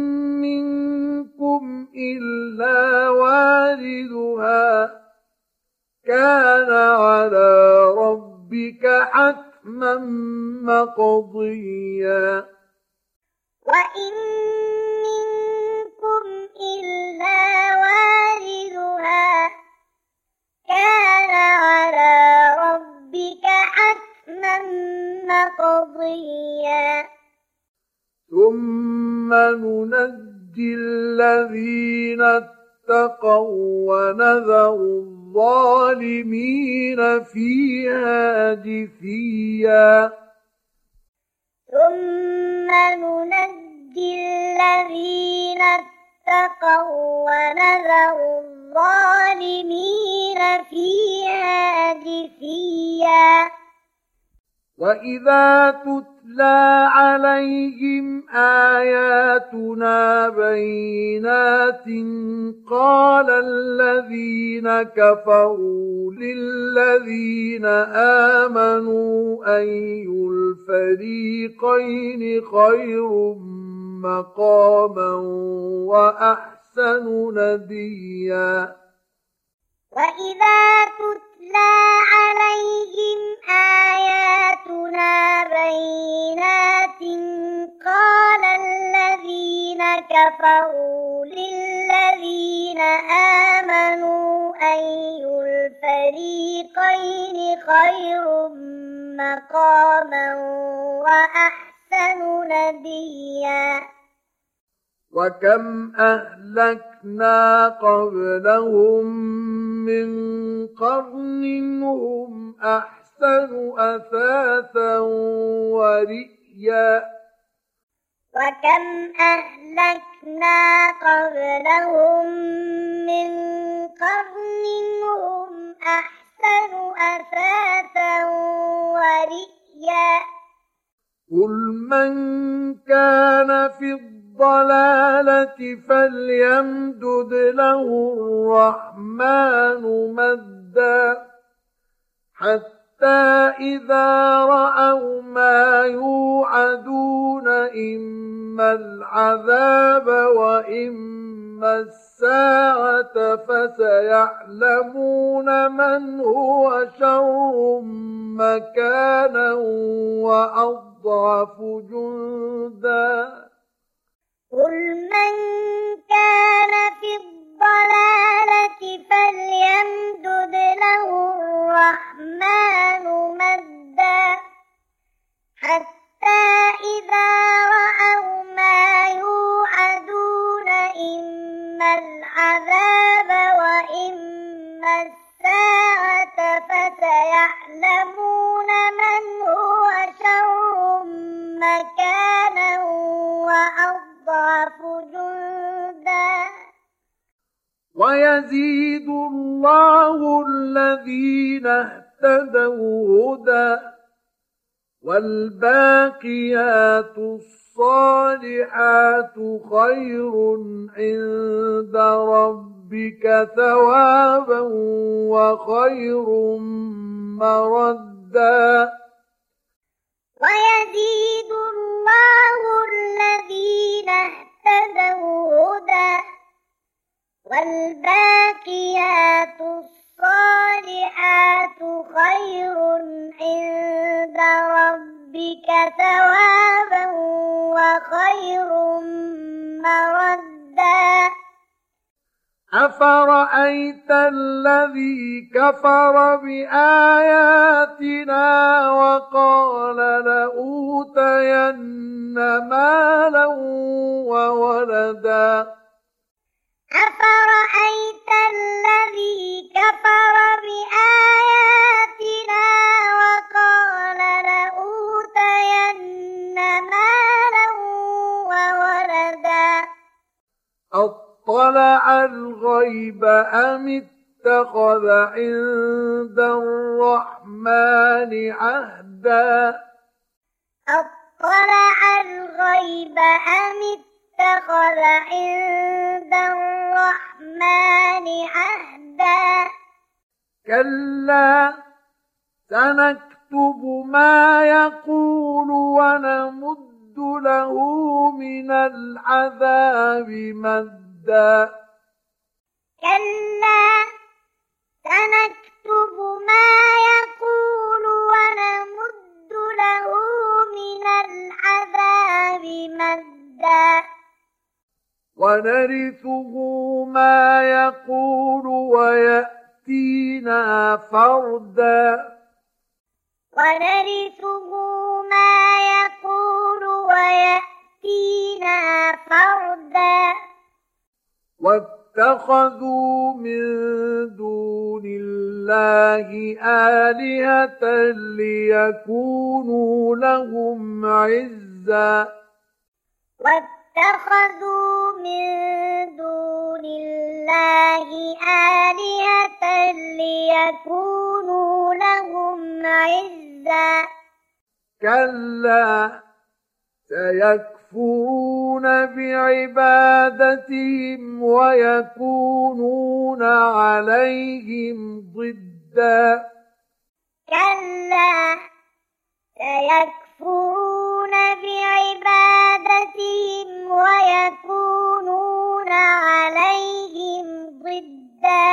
منكم إلا واردها كان على ربك حتما مقضيا وإن منكم إلا واردها كان على ربك حتما مقضيا ثم ننجي الذين اتقوا ونذر الظالمين فيها جثيا ثم ننجي الذين اتقوا ونذر الظالمين فيها جثيا وإذا تتلى عليهم آياتنا بينات قال الذين كفروا للذين آمنوا أي الفريقين خير مقاما وأحسن نديا وإذا تتلى عليهم آياتنا بينات قال الذين كفروا للذين آمنوا أي الفريقين خير مقاما وأحسن نديا وكم أهلكنا قبلهم من قرن هم أحسن أثاثا ورئيا وكم أهلكنا قبلهم من قرن هم أحسن أثاثا ورئيا قل من كان في الضلالة فليمدد له الرحمن مدا حتى إذا رأوا ما يوعدون إما العذاب وإما الساعة فسيعلمون من هو شر مكانا وأضعف جندا قل من كان في الضلالة فليمدد له الرحمن مدا حتى إذا رأوا ما يوعدون إما العذاب وإما الساعة فسيعلمون من هو شر مكانا وأضعف جندا ويزيد الله الذين اهتدوا هدى والباقيات الصالحات خير عند ربك ثوابا وخير مردا ويزيد الله الذين اهتدوا هدى والباقيات الصالحات خير عند ربك ثوابا وخير مردا أفرأيت الذي كفر بآياتنا وقال لأوتين مالا وولدا أفرأيت الذي كفر بآياتنا وقال لأوتين مالا وولدا أطلع الغيب أم اتخذ عند الرحمن عهدا أطلع الغيب أم اتخذ عند الرحمن عهدا كلا سنكتب ما يقول ونمد له من العذاب مدا كلا سنكتب ما يقول ونمد له من العذاب مدا ونرثه ما يقول ويأتينا فردا ونرثه ما يقول ويأتينا فردا واتخذوا من دون الله آلهة ليكونوا لهم عزا واتخذوا من دون الله ويكونوا لهم عزا كلا سيكفرون بعبادتهم ويكونون عليهم ضدا كلا سيكفرون بعبادتهم ويكونون عليهم ضدا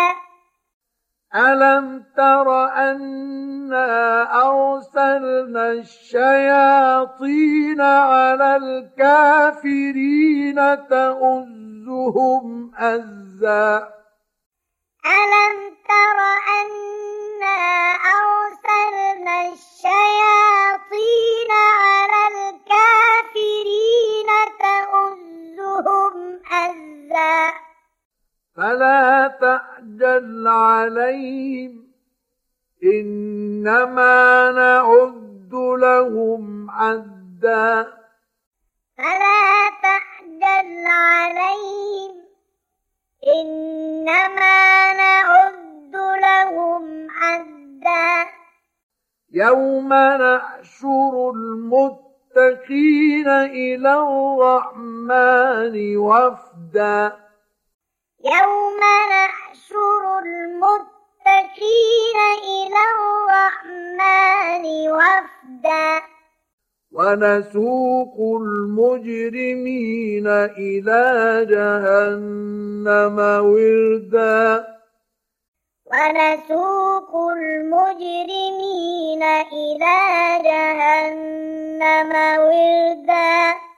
ألم تر أنا أرسلنا الشياطين على الكافرين تؤزهم أزا ألم تر أنا أرسلنا الشياطين على الكافرين تؤزهم أزا فلا تعجل عليهم إنما نعد لهم عدا فلا تعجل عليهم إنما نعد لهم عدا يوم نحشر المتقين إلى الرحمن وفدا يوم نحشر المتقين إلى الرحمن وفدا ونسوق المجرمين إلى جهنم وردا ونسوق المجرمين إلى جهنم وردا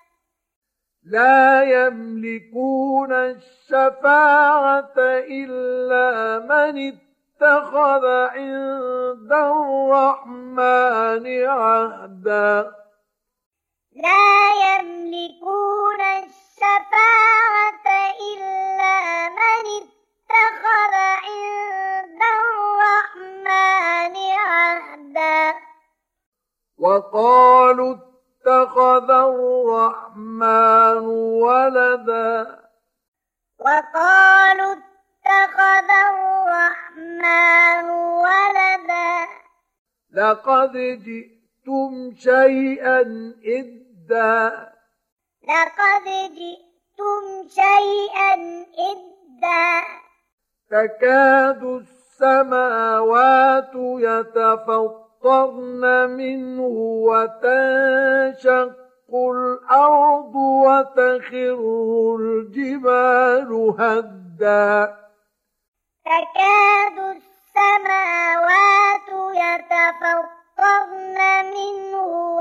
لا يملكون الشفاعة إلا من اتخذ عند الرحمن عهدا لا يملكون الشفاعة إلا من اتخذ عند الرحمن عهدا وقالوا اتخذ الرحمن ولدا وقالوا اتخذ الرحمن ولدا لقد جئتم شيئا إدا لقد جئتم شيئا إدا تكاد السماوات يتفطرن منه وتنشق الأرض وتخر الجبال هدا تكاد السماوات يتفطرن منه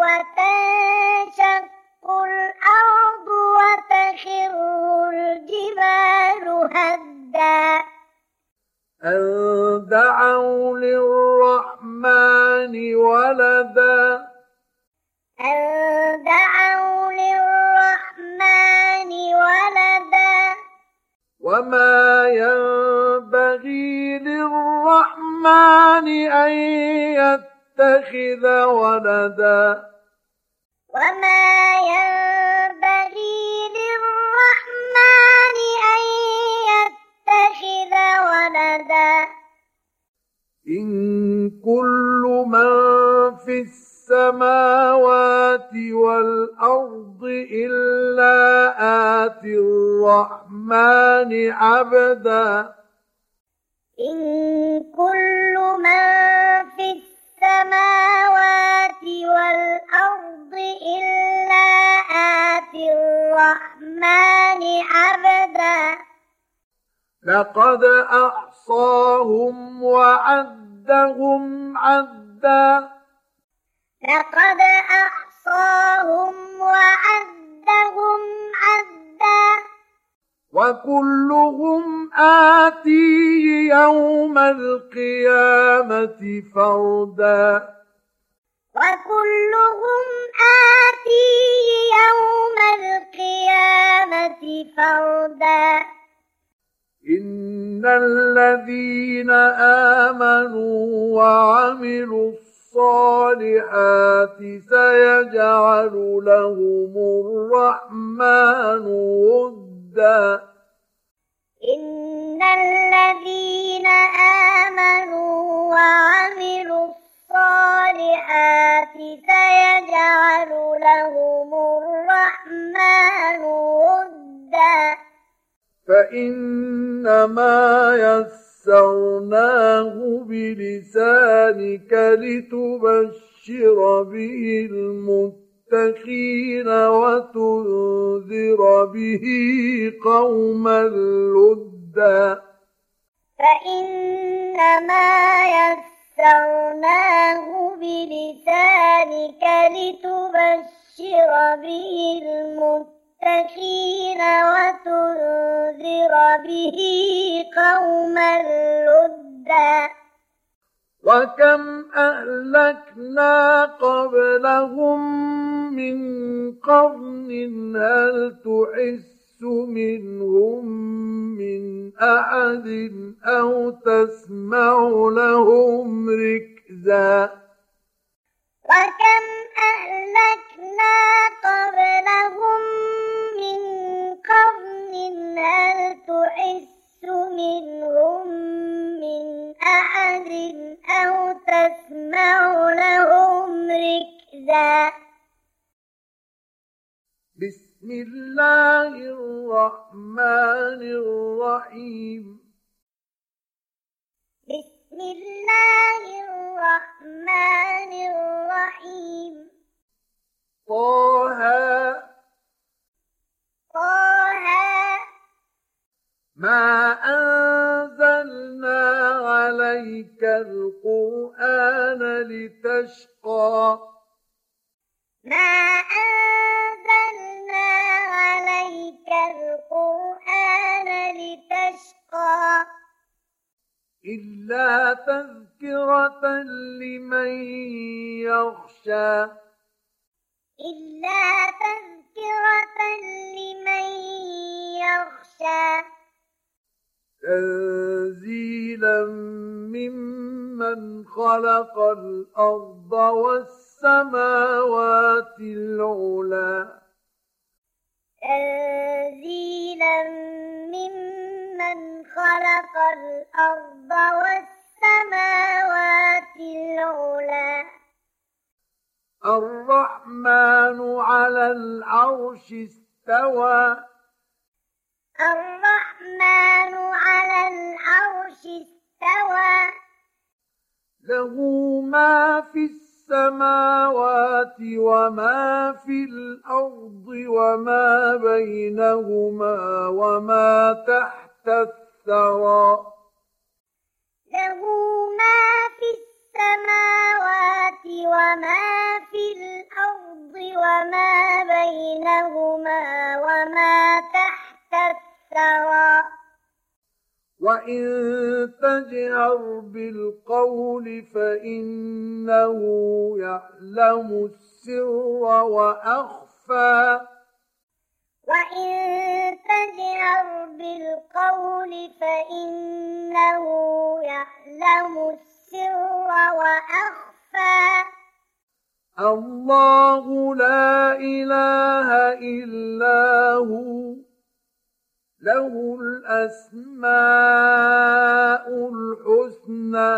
وتنشق الأرض وتخر الجبال هدا أن دعوا للرحمن ولدا أن دعوا للرحمن ولدا وما ينبغي للرحمن أن يتخذ ولدا وما ينبغي للرحمن أن يتخذ ولدا إن كل من في السماوات والأرض إلا آتي الرحمن عبدا إن كل من في السماوات والأرض إلا آتي الرحمن عبدا لقد أحصاهم وعدهم عدا لقد أحصاهم وعدهم عدا وكلهم آتيه يوم القيامة فردا وكلهم آتيه يوم القيامة فردا إن الذين آمنوا وعملوا الصالحات سيجعل لهم الرحمن ودا إن الذين آمنوا فإنما يسرناه بلسانك لتبشر به المتقين وتنذر به قوما لدا فإنما يسرناه بلسانك لتبشر به المتقين وتنذر به قوما لدا وكم أهلكنا قبلهم من قرن هل تحس منهم من أحد أو تسمع لهم ركزا وكم أهلكنا قبلهم من قرن هل تحس منهم من أحد أو تسمع لهم ركزا بسم الله الرحمن الرحيم بسم الله الرحمن الرحيم طه طه ما أنزلنا عليك القرآن لتشقى ما أنزلنا عليك القرآن لتشقى إلا تذكرة لمن يخشى إلا تذكرة لمن يخشى تنزيلا ممن خلق الأرض والسماوات العلى تنزيلا ممن خلق الأرض والسماوات العلى الرحمن على العرش استوى الرحمن على العرش استوى له ما في السماوات وما في الأرض وما بينهما وما تحت الثرى له ما في السماوات وما في الأرض وما بينهما وما تحت الثرى وإن تجهر بالقول فإنه يعلم السر وأخفى وإن تجهر بالقول فإنه يعلم السر وأخفى الله لا إله إلا هو له الأسماء الحسنى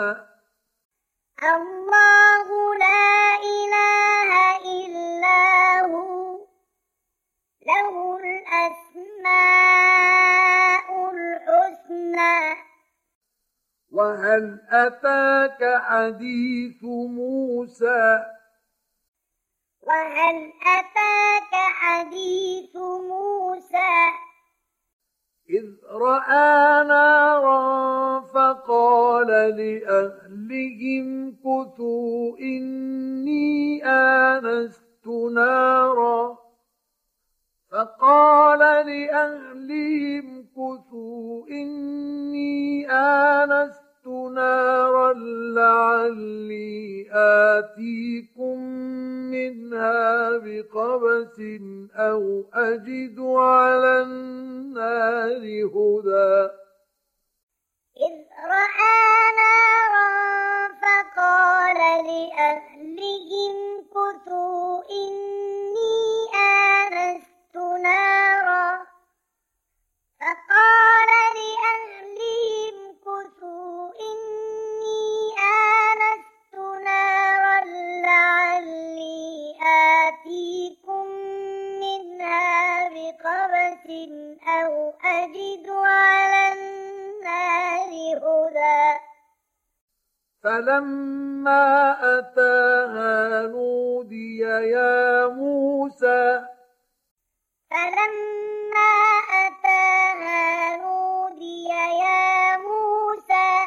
الله لا إله إلا هو له الأسماء الحسنى وهل أتاك حديث موسى وهل أتاك حديث موسى إذ رأى نارا فقال لأهلهم كثوا إني آنست نارا فقال لأهلهم كثوا إني آنست نارا لعلي آتيكم منها بقبس أو أجد على النار هدى إذ رأى نارا فقال لأهلهم كثوا إني آنست نارا فقال لأهلهم كثوا إني آنست نارا لعلي آتيكم منها بقبس أو أجد على النار هدى فلما أتاها نودي يا موسى فلما أتاها نودي يا موسى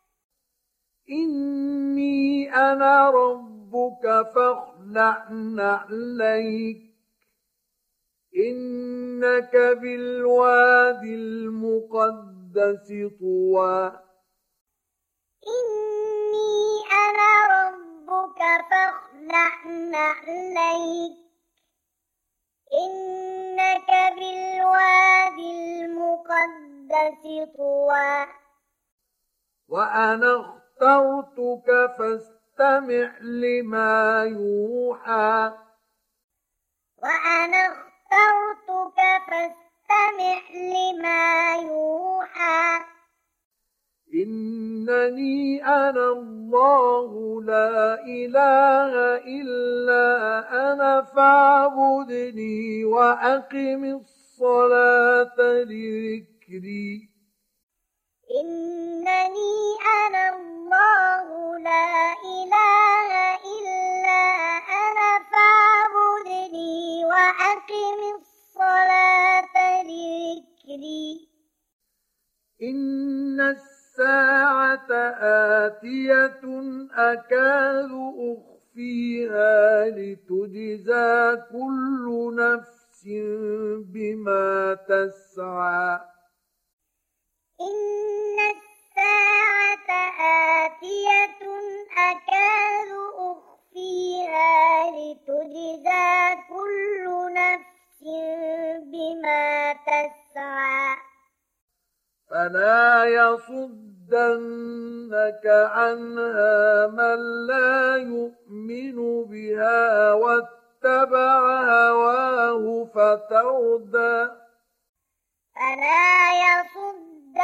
إني أنا ربك فاخلع نعليك إنك بالوادي المقدس طوى إني أنا ربك فاخلع نعليك إنك بالوادي المقدس طوى وأنا اخترتك فاستمع لما يوحى وأنا اخترتك فاستمع لما يوحى إنني أنا الله لا إله إلا أنا فاعبدني وأقم الصلاة لذكري إنني أنا الله لا إله إلا أنا فاعبدني وأقم الصلاة لذكري إن الساعة آتية أكاد أخفيها لتجزى كل نفس بما تسعى إن الساعة آتية أكاد أخفيها لتجزى كل نفس بما تسعى فلا يصدنك عنها من لا يؤمن بها واتبع هواه فتردى فلا يصدنك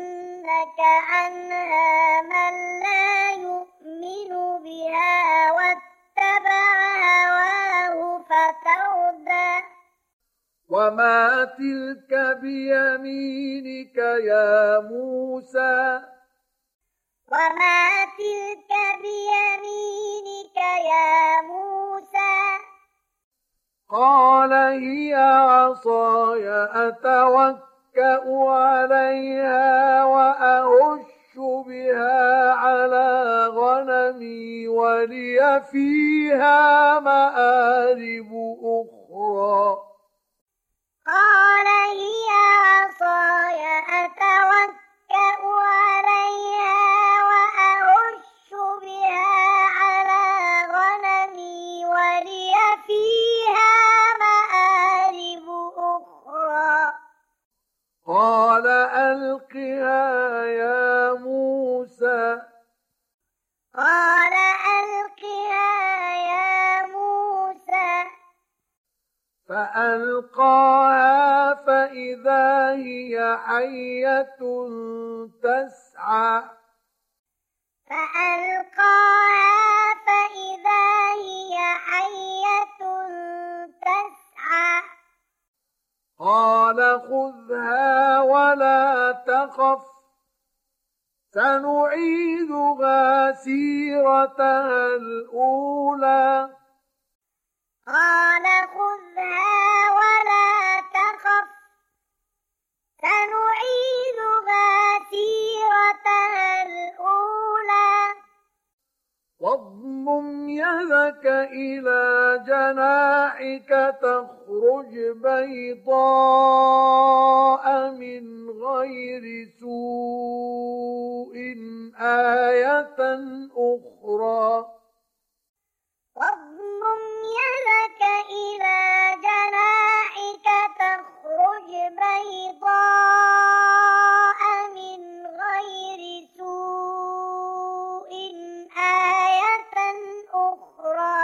عنها من لا يؤمن بها واتبع هواه فتردى وما تلك بيمينك يا موسى وما تلك بيمينك يا موسى قال هي عصاي أتوكأ عليها وأهش بها على غنمي ولي فيها مآرب أخرى قال هي عصاي أتوكأ عليها وأهش بها على غنمي ولي فيها مآرب أخرى قال ألقها يا موسى قال ألقها يا موسى فألقاها فإذا هي حية تسعى فألقاها فإذا هي حية تسعى قال خذها ولا تخف سنعيدها سيرتها الأولى قال خذها ولا تخف سنعيدها سيرتها الأولى واضمم يدك إلى جناحك تخرج بيضاء من غير سوء آية أخرى واضمم يدك إلى جناحك تخرج بيضاء من غير سوء آية أخرى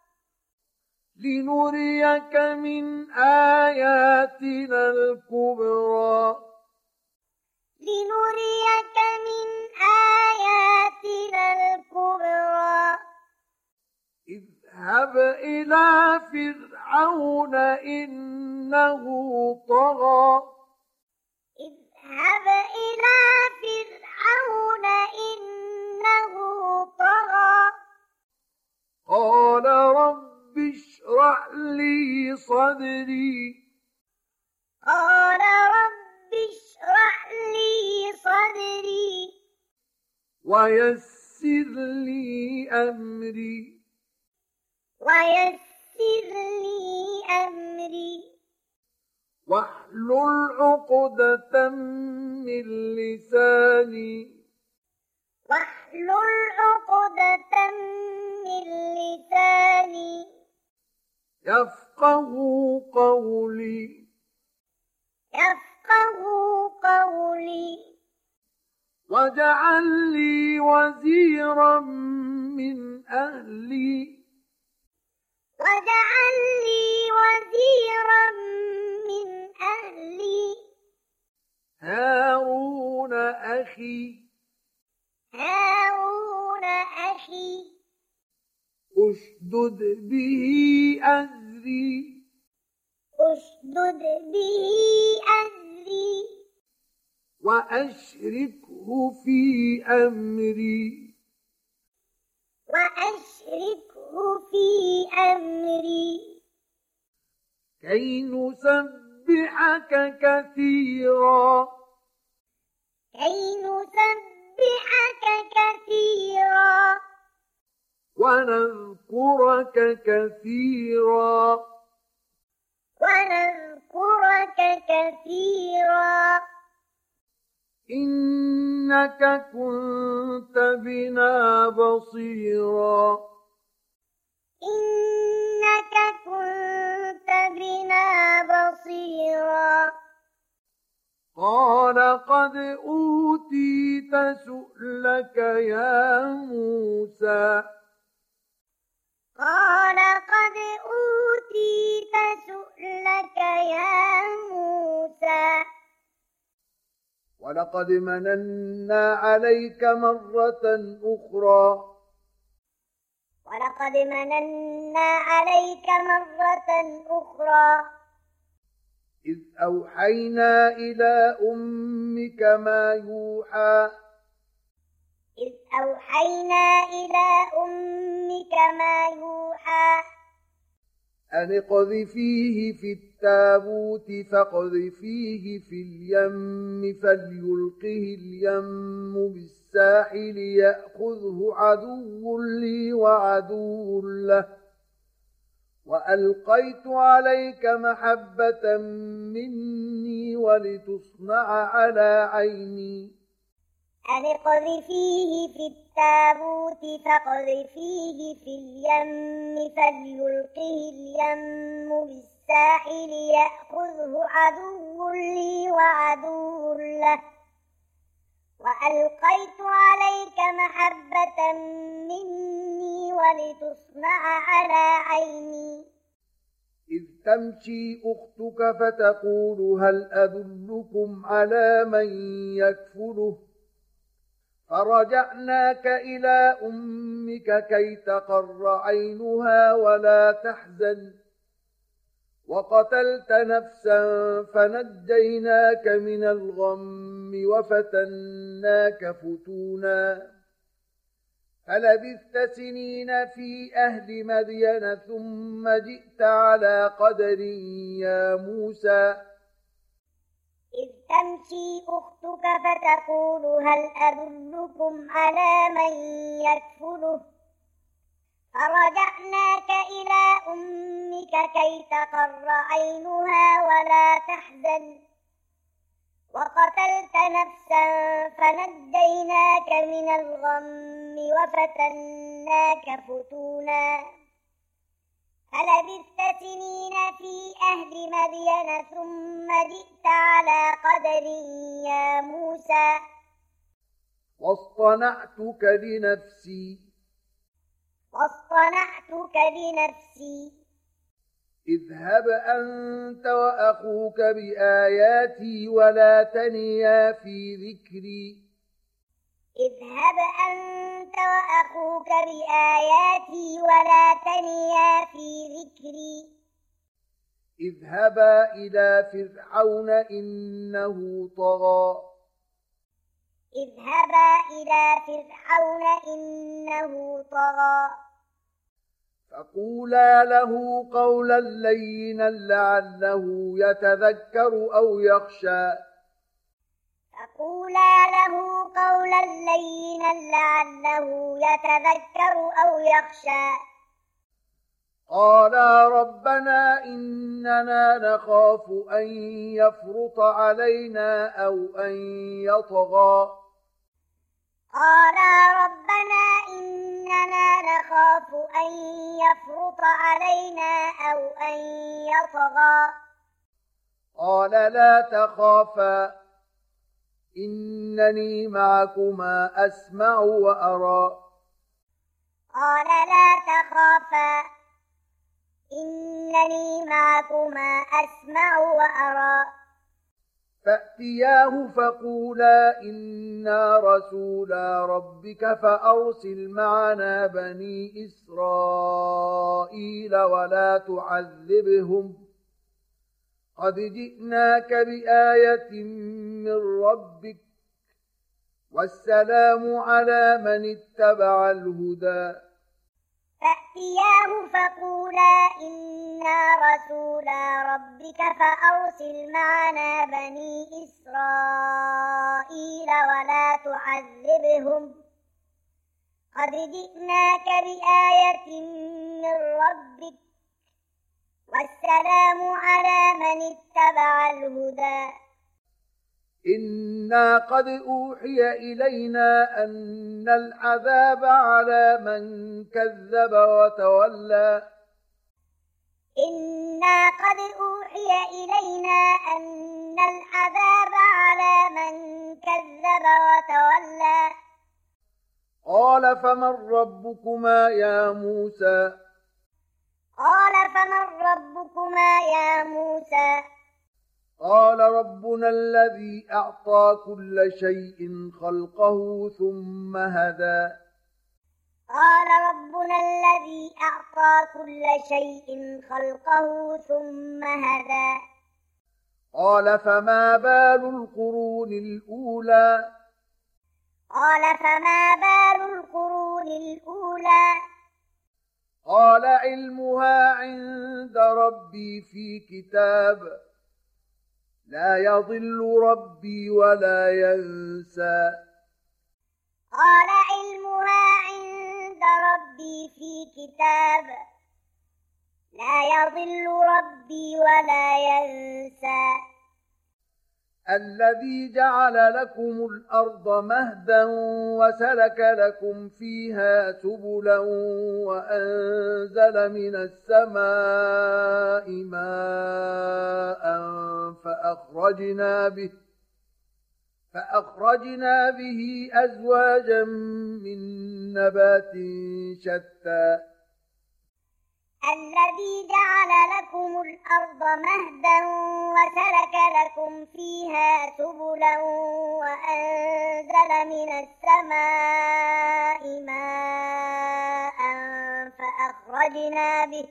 لنريك من آياتنا الكبرى لنريك من آياتنا الكبرى اذهب إلى فرعون إنه طغى صدري قال رب اشرح لي صدري ويسر لي أمري ويسر لي أمري واحلل عقدة من لساني واحلل عقدة من لساني يفقه قولي يفقه قولي واجعل لي وزيرا من أهلي واجعل لي وزيرا من أهلي هارون أخي هارون أخي أشدد به أزري أشدد به أزري وأشركه في أمري وأشركه في أمري كي نسبحك كثيرا كي نسبحك كثيرا ونذكرك كثيرا ونذكرك كثيرا إنك كنت بنا بصيرا إنك كنت بنا بصيرا قال قد أوتيت سؤلك يا موسى قال قد أوتيت سؤلك يا موسى ولقد مننا عليك مرة أخرى ولقد مننا عليك مرة أخرى إذ أوحينا إلى أمك ما يوحى إذ أوحينا إلى أمك ما يوحى أن اقذفيه في التابوت فاقذفيه في اليم فليلقه اليم بالساحل يأخذه عدو لي وعدو له وألقيت عليك محبة مني ولتصنع على عيني أن اقذفيه في التابوت فاقذفيه في اليم فليلقه اليم بالساحل يأخذه عدو لي وعدو له وألقيت عليك محبة مني ولتصنع على عيني إذ تمشي أختك فتقول هل أدلكم على من يكفله فرجعناك إلى أمك كي تقر عينها ولا تحزن وقتلت نفسا فنجيناك من الغم وفتناك فتونا فلبثت سنين في أهل مدين ثم جئت على قدر يا موسى إذ تمشي أختك فتقول هل أدلكم على من يكفله فرجعناك إلى أمك كي تقر عينها ولا تحزن وقتلت نفسا فنجيناك من الغم وفتناك فتونا فلبثت سنين في أهل مدين ثم جئت على قدر يا موسى واصطنعتك لنفسي واصطنعتك لنفسي اذهب أنت وأخوك بآياتي ولا تنيا في ذكري اذهب أنت وأخوك بآياتي ولا تنيا في ذكري اذهبا إلى فرعون إنه طغى اذهبا إلى فرعون إنه طغى فقولا له قولا لينا لعله يتذكر أو يخشى فقولا له قولا لينا لعله يتذكر أو يخشى قالا ربنا إننا نخاف أن يفرط علينا أو أن يطغى قالا ربنا إننا نخاف أن يفرط علينا أو أن يطغى قال لا تخافا إنني معكما أسمع وأرى قال لا تخافا إنني معكما أسمع وأرى فأتياه فقولا إنا رسولا ربك فأرسل معنا بني إسرائيل ولا تعذبهم قد جئناك بآية من ربك والسلام على من اتبع الهدى فأتياه فقولا إنا رسولا ربك فأرسل معنا بني إسرائيل ولا تعذبهم قد جئناك بآية من ربك والسلام على من اتبع الهدى إنا قد أوحي إلينا أن العذاب على من كذب وتولى إنا قد أوحي إلينا أن العذاب على من كذب وتولى قال فمن ربكما يا موسى قال فمن ربكما يا موسى قال ربنا الذي أعطى كل شيء خلقه ثم هدى قال ربنا الذي أعطى كل شيء خلقه ثم هدى قال فما بال القرون الأولى قال فما بال القرون الأولى قال علمها عند ربي في كتاب لا يضل ربي ولا ينسى قال علمها عند ربي في كتاب لا يضل ربي ولا ينسى الذي جعل لكم الأرض مهدا وسلك لكم فيها سبلا وأنزل من السماء ماء فأخرجنا به فأخرجنا به أزواجا من نبات شتى الذي جعل لكم الأرض مهدا وسلك لكم فيها سبلا وأنزل من السماء ماء فأخرجنا به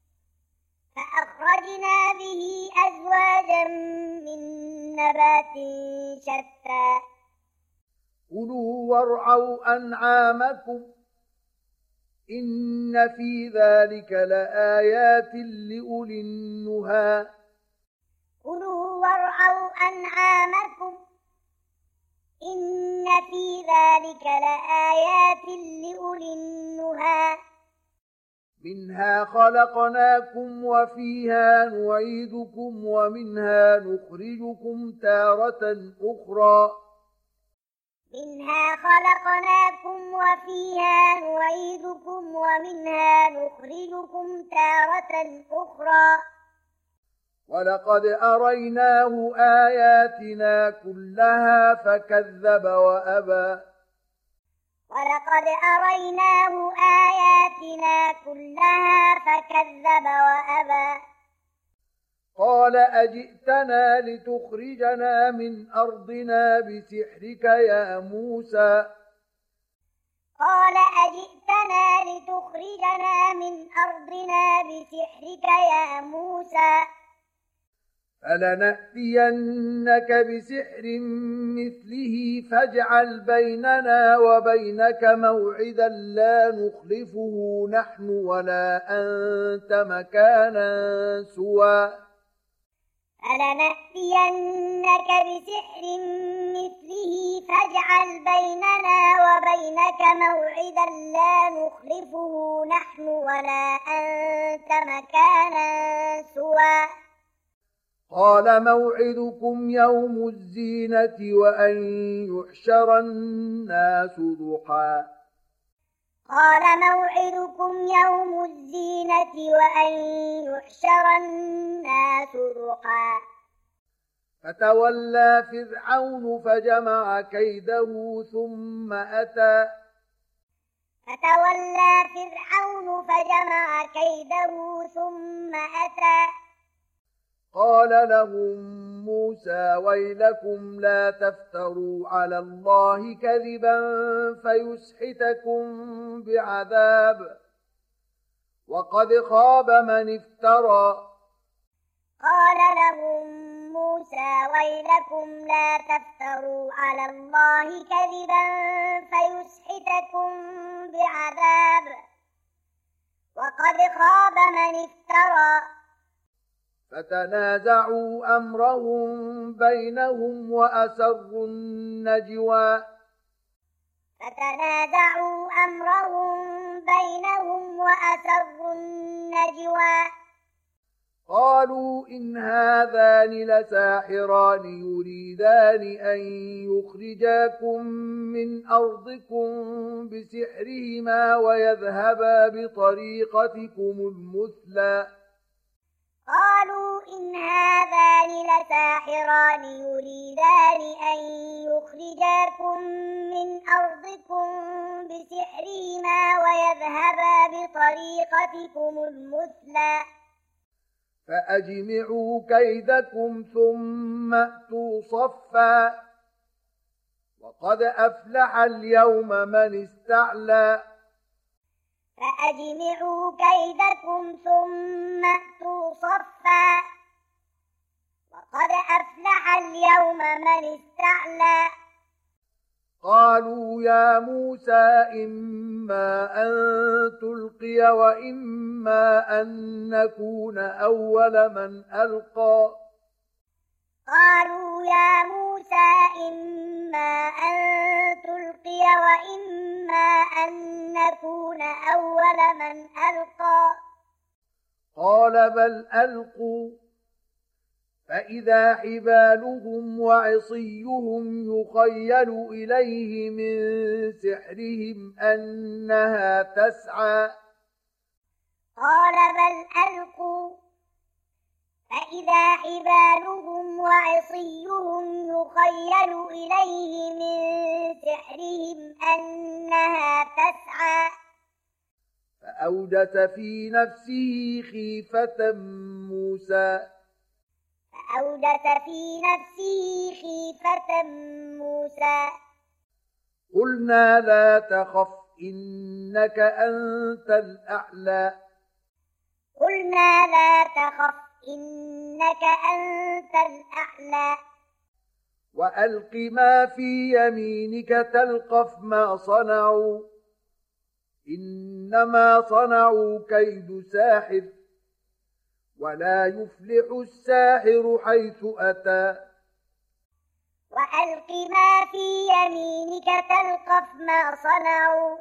فأخرجنا به أزواجا من نبات شتى كلوا وارعوا أنعامكم إن في ذلك لآيات لأولي النهى كلوا وارعوا أنعامكم إن في ذلك لآيات لأولي النهى منها خلقناكم وفيها نعيدكم ومنها نخرجكم تارة أخرى منها خلقناكم وفيها نعيدكم ومنها نخرجكم تارة أخرى ولقد أريناه آياتنا كلها فكذب وأبى ولقد أريناه آياتنا كلها فكذب وأبى قال أجئتنا لتخرجنا من أرضنا بسحرك يا موسى قال أجئتنا لتخرجنا من أرضنا بسحرك يا موسى فلنأتينك بسحر مثله فاجعل بيننا وبينك موعدا لا نخلفه نحن ولا أنت مكانا سوى فلنأتينك بسحر مثله فاجعل بيننا وبينك موعدا لا نخلفه نحن ولا أنت مكانا سوى قال موعدكم يوم الزينة وأن يحشر الناس ضحى قال موعدكم يوم الزينة وأن يحشر الناس ضحى فتولى فرعون فجمع كيده ثم أتى فتولى فرعون فجمع كيده ثم أتى قال لهم موسى ويلكم لا تفتروا على الله كذبا فيسحتكم بعذاب وقد خاب من افترى قال لهم موسى ويلكم لا تفتروا على الله كذبا فيسحتكم بعذاب وقد خاب من افترى فتنازعوا أمرهم بينهم وأسروا النجوى فتنازعوا أمرهم بينهم وأسروا النجوى قالوا إن هذان لساحران يريدان أن يخرجاكم من أرضكم بسحرهما ويذهبا بطريقتكم المثلى قالوا إن هذان لساحران يريدان أن يخرجاكم من أرضكم بسحرهما ويذهبا بطريقتكم المثلى فأجمعوا كيدكم ثم أتوا صفا وقد أفلح اليوم من استعلى فأجمعوا كيدكم ثم أتوا صفا وقد أفلح اليوم من استعلى قالوا يا موسى إما أن تلقي وإما أن نكون أول من ألقى قالوا يا موسى إما أن تلقي وإما أن نكون أول من ألقى قال بل ألقوا فإذا حبالهم وعصيهم يخيل إليه من سحرهم أنها تسعى قال بل ألقوا فإذا حبالهم وعصيهم يخيل إليه من سحرهم أنها تسعى فأوجس في نفسه خيفة موسى فأوجس في نفسه خيفة موسى قلنا لا تخف إنك أنت الأعلى قلنا لا تخف إنك أنت الأعلى وألق ما في يمينك تلقف ما صنعوا إنما صنعوا كيد ساحر ولا يفلح الساحر حيث أتى وألق ما في يمينك تلقف ما صنعوا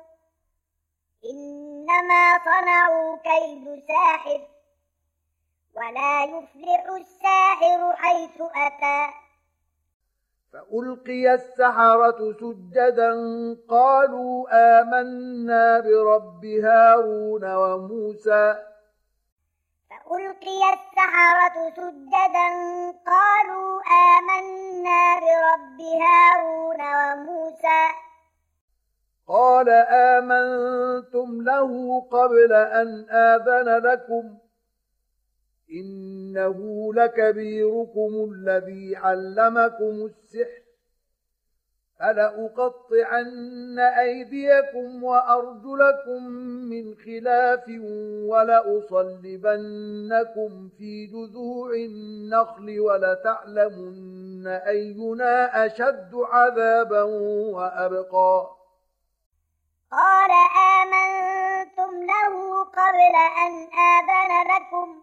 إنما صنعوا كيد ساحر ولا يفلح الساحر حيث أتى فألقي السحرة سجدا قالوا آمنا برب هارون وموسى فألقي السحرة سجدا قالوا آمنا برب هارون وموسى قال آمنتم له قبل أن آذن لكم إنه لكبيركم الذي علمكم السحر فلأقطعن أيديكم وأرجلكم من خلاف ولأصلبنكم في جذوع النخل ولتعلمن أينا أشد عذابا وأبقى. قال آمنتم له قبل أن آذن لكم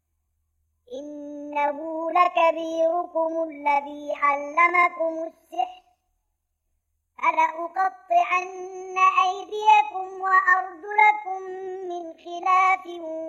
إنه لكبيركم الذي علمكم السحر فلأقطعن أيديكم وأرجلكم من خلاف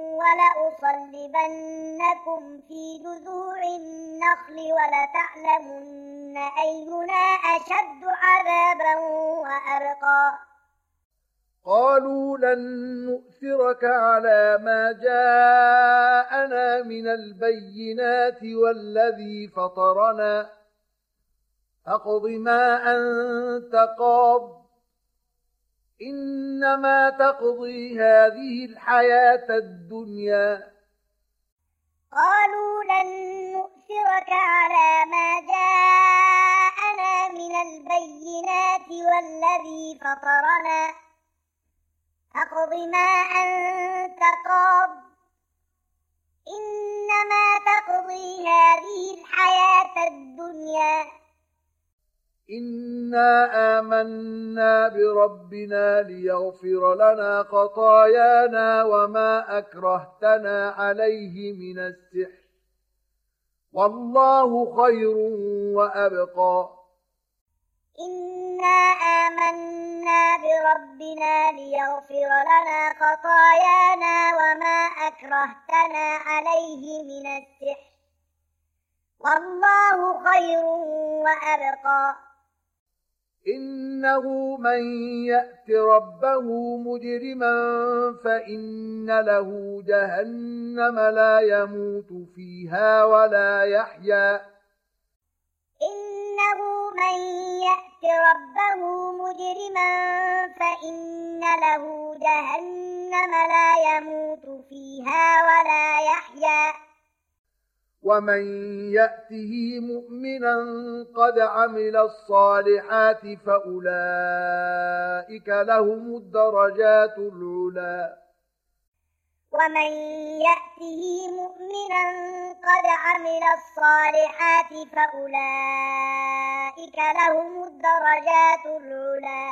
ولأصلبنكم في جذوع النخل ولتعلمن أينا أشد عذابا وأبقى. قالوا لن نؤثرك على ما جاءنا من البينات والذي فطرنا فاقض ما أنت قاض إنما تقضي هذه الحياة الدنيا. قالوا لن نؤثرك على ما جاءنا من البينات والذي فطرنا فاقض ما أنت قاض إنما تقضي هذه الحياة الدنيا. إنا آمنا بربنا ليغفر لنا خطايانا وما أكرهتنا عليه من السحر والله خير وأبقى. إنا آمنا بربنا ليغفر لنا خطايانا وما أكرهتنا عليه من السحر والله خير وأبقى. إنه من يأت ربه مجرما فإن له جهنم لا يموت فيها ولا يحيا. إنه من يأت ربه مجرما فإن له جهنم لا يموت فيها ولا يحيا. ومن يأته مؤمنا قد عمل الصالحات فأولئك لهم الدرجات العلى. ومن يأته مؤمنا قد عمل الصالحات فأولئك لهم الدرجات العلى.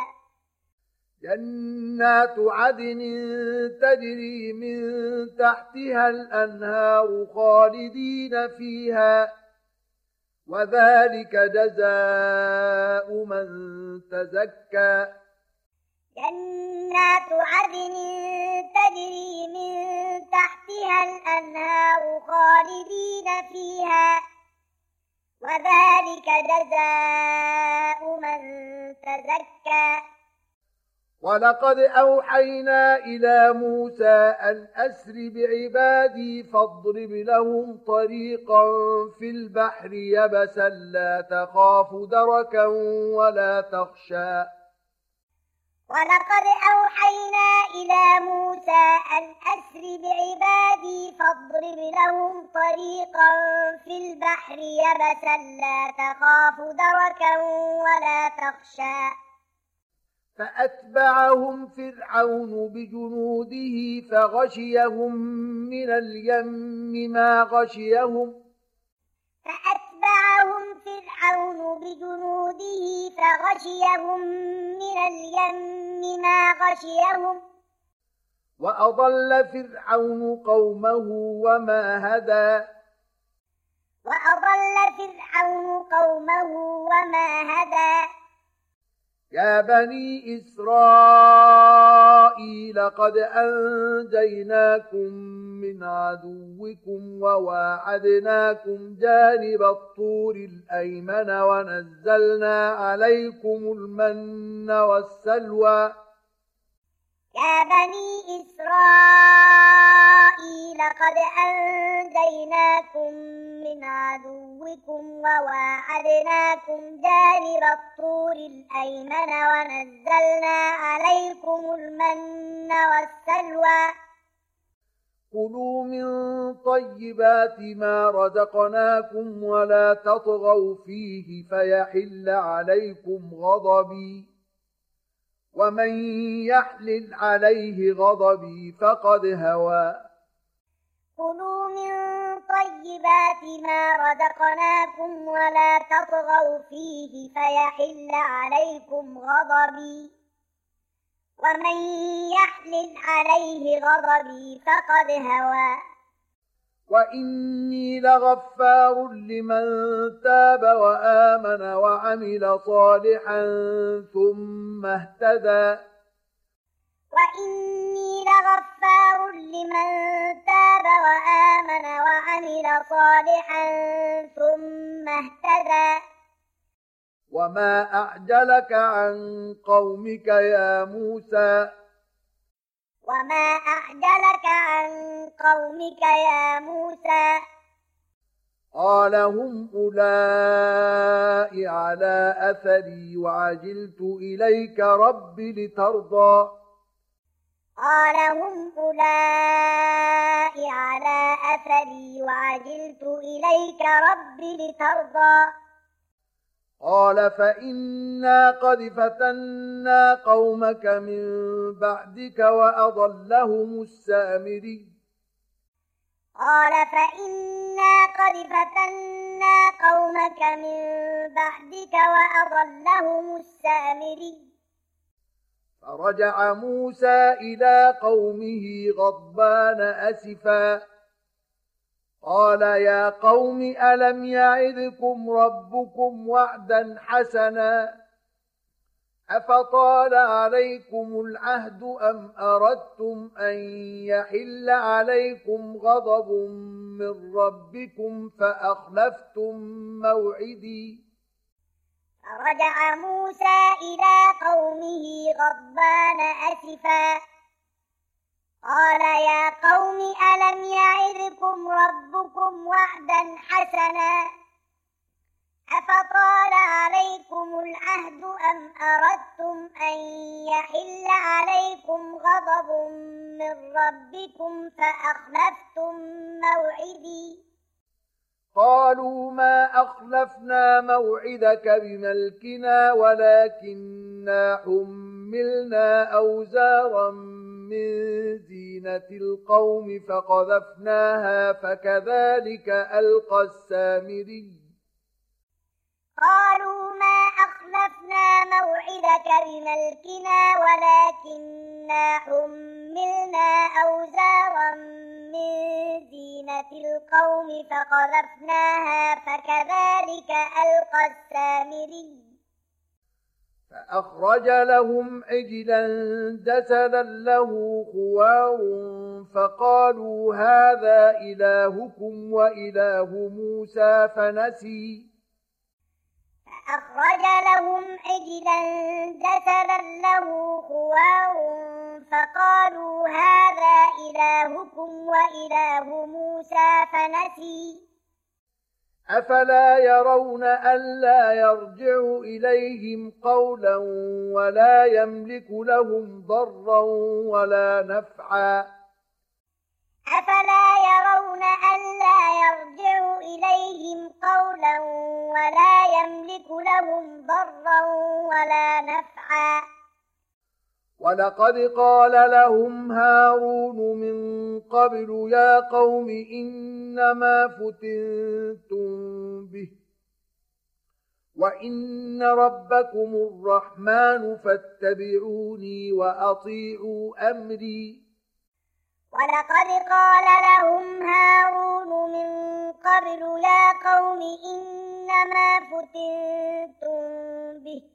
جنات عدن تجري من تحتها الأنهار خالدين فيها وذلك جزاء من تزكى. جنات عدن تجري من تحتها الأنهار خالدين فيها وذلك جزاء من تزكى. ولقد أوحينا إلى موسى أن أسر بعبادي فاضرب لهم طريقا في البحر يبسا لا تخاف دركا ولا تخشى. ولقد أوحينا إلى موسى أن أسر بعبادي فاضرب لهم طريقا في البحر يبسا لا تخاف دركا ولا تخشى. فأتبعهم فرعون بجنوده فغشيهم من اليم ما غشيهم. فأتبعهم فرعون بجنوده فغشيهم من اليم ما غشيهم. وأضل فرعون قومه وما هدى. وأضل فرعون قومه وما هدى. يا بني إسرائيل قد أنجيناكم من عدوكم وواعدناكم جانب الطور الأيمن ونزلنا عليكم المن والسلوى. يا بني إسرائيل قد أنجيناكم من عدوكم وواعدناكم جانب الطور الأيمن ونزلنا عليكم المن والسلوى. كلوا من طيبات ما رزقناكم ولا تطغوا فيه فيحل عليكم غضبي ومن يحلل عليه غضبي فقد هوى. كلوا من طيبات ما رزقناكم ولا تطغوا فيه فيحل عليكم غضبي ومن يحلل عليه غضبي فقد هوى. وإني لغفار لمن تاب وآمن وعمل صالحا ثم اهتدى. وإني لغفار لمن تاب وآمن وعمل صالحا ثم اهتدى. وما أعجلك عن قومك يا موسى وما أعجلك عن قومك يا موسى قال هم أولئك على أثري وعجلت إليك رب لترضى. قال هم أولئك على أثري وعجلت إليك رب لترضى. قال فإنا قد فتنا قومك من بعدك وأضلهم السامري. قال فإنا قد فتنا قومك من بعدك وأضلهم السامري. فرجع موسى إلى قومه غضبان أسفا قال يا قوم ألم يعدكم ربكم وعدا حسنا أفطال عليكم العهد أم أردتم أن يحل عليكم غضب من ربكم فأخلفتم موعدي. فرجع موسى إلى قومه غضبان أسفا قال يا قوم ألم يعدكم ربكم وعدا حسنا أفطال عليكم العهد أم أردتم أن يحل عليكم غضب من ربكم فأخلفتم موعدي. قالوا ما أخلفنا موعدك بملكنا ولكننا حملنا أوزارا من زينة القوم فقذفناها فكذلك ألقى السامري. قالوا ما أخلفنا موعدك بملكنا ولكننا حملنا أوزارا من زينة القوم فقذفناها فكذلك ألقى السامري. فأخرج لهم عجلا جسدا له خوار فقالوا هذا إلهكم وإله موسى فنسي. فأخرج لهم عجلا جسدا له خوار فقالوا هذا إلهكم وإله موسى فنسي. أفلا يرون ألا يرجع إليهم قولا ولا يملك لهم ضرا ولا نفعا. أفلا يرون ألا يرجع إليهم قولا ولا يملك لهم ضرا ولا نفعا. ولقد قال لهم هارون من قبل يا قوم إنما فتنتم به وإن ربكم الرحمن فاتبعوني وأطيعوا أمري. ولقد قال لهم هارون من قبل يا قوم إنما فتنتم به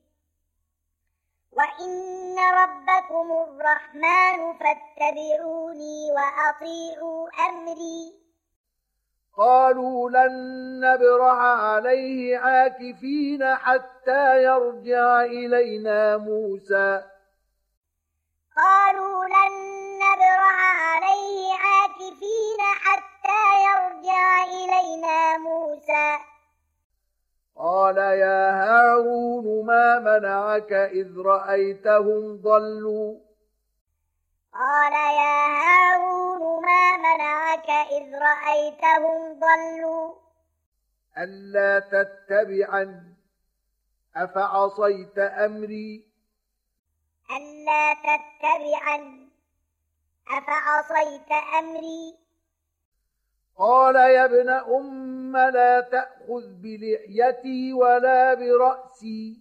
وإن ربكم الرحمن فاتبعوني وأطيعوا أمري. قالوا لن نبرح عليه عاكفين حتى يرجع إلينا موسى. قالوا لن نبرح عليه عاكفين حتى يرجع إلينا موسى. قال يا هارون ما منعك إذ رأيتهم ضلوا. قال يا هارون ما منعك إذ رأيتهم ضلوا ألا تتبعني أفعصيت أمري ألا تتبعني أفعصيت أمري قال يا ابن أم لا تأخذ بلحيتي ولا برأسي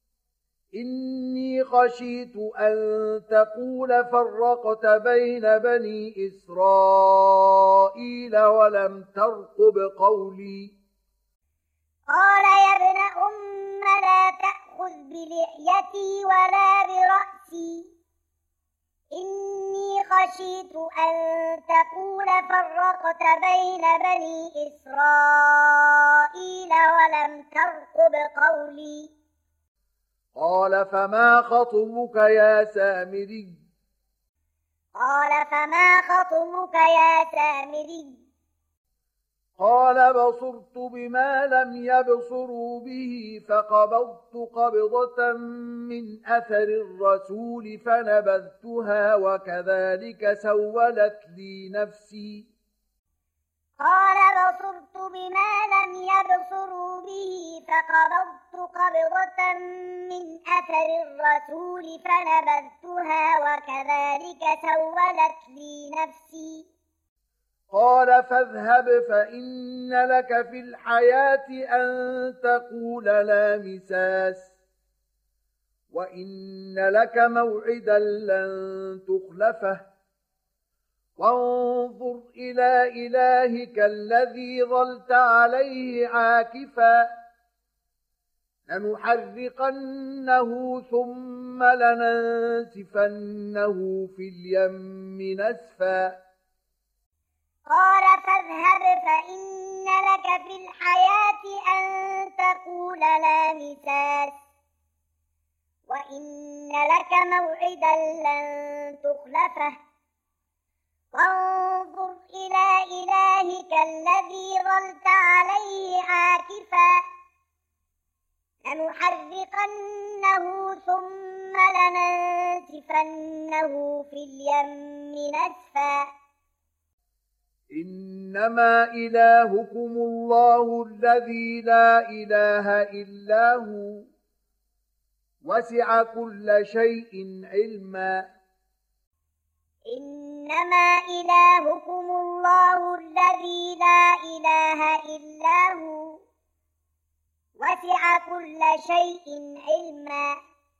إني خشيت أن تقول فرقت بين بني إسرائيل ولم ترقب قولي قال يا ابن أم لا تأخذ بلحيتي ولا برأسي إني خشيت أن تقول فرقت بين بني إسرائيل ولم ترقب قولي قال فما خطبك يا سامري قال فما خطبك يا سامري قال بصرت بما لم يبصروا به فقبضت قبضة من أثر الرسول فنبذتها وكذلك سولت لي نفسي قال بصرت بما لم يبصروا به فقبضت قبضة من أثر الرسول فنبذتها وكذلك سولت لي نفسي قال فاذهب فإن لك في الحياة أن تقول لا مساس وإن لك موعدا لن تخلفه وانظر إلى إلهك الذي ظلت عليه عاكفا لنحرقنه ثم لننسفنه في اليم نسفا قال فاذهب فإن لك في الحياة أن تقول لا مساس وإن لك موعدا لن تخلفه وانظر إلى إلهك الذي ظلت عليه عاكفا لنحرقنه ثم لننسفنه في اليم نسفا إنما إلهكم الله الذي لا إله إلا هو وسع كل شيء علما إنما إلهكم الله الذي لا إله إلا هو وسع كل شيء علما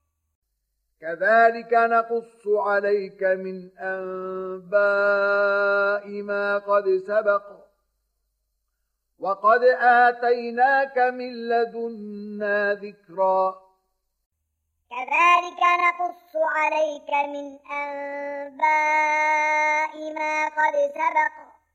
كذلك نقص عليك من أنباء ما قد سبق وقد آتيناك من لدنا ذكرا كذلك نقص عليك من أنباء ما قد سبق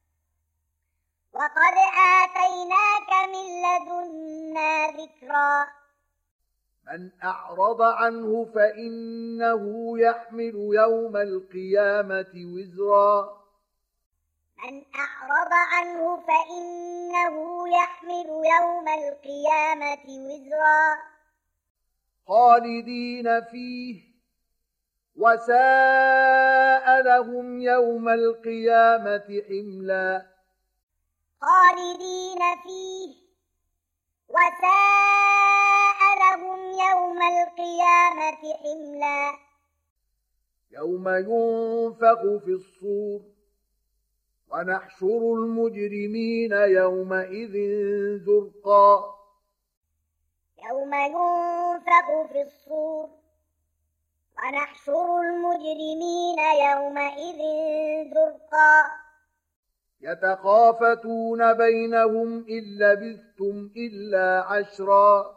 وقد آتيناك من لدنا ذكرا من أعرض عنه فإنه يحمل يوم القيامة وزرا من أعرض عنه فإنه يحمل يوم القيامة وزرا خالدين فيه وساء لهم يوم القيامة حملا خالدين فيه وساء لهم يوم القيامة حملا يوم ينفخ في الصور ونحشر المجرمين يومئذ زرقا يوم ينفخ في الصور ونحشر المجرمين يومئذ زرقا يتخافتون بينهم إن لبثتم إلا عشرا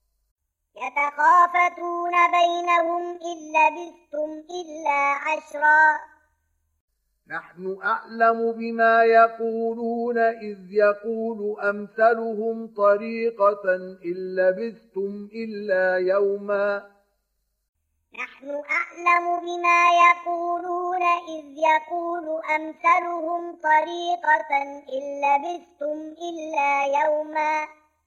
يتخافتون بينهم إن لبثتم إلا عشرا نحن أعلم بما يقولون إذ يقول أمثلهم طريقة إن لبثتم إلا يوما نحن أعلم بما يقولون إذ يقول أمثلهم طريقة إن لبثتم إلا يوما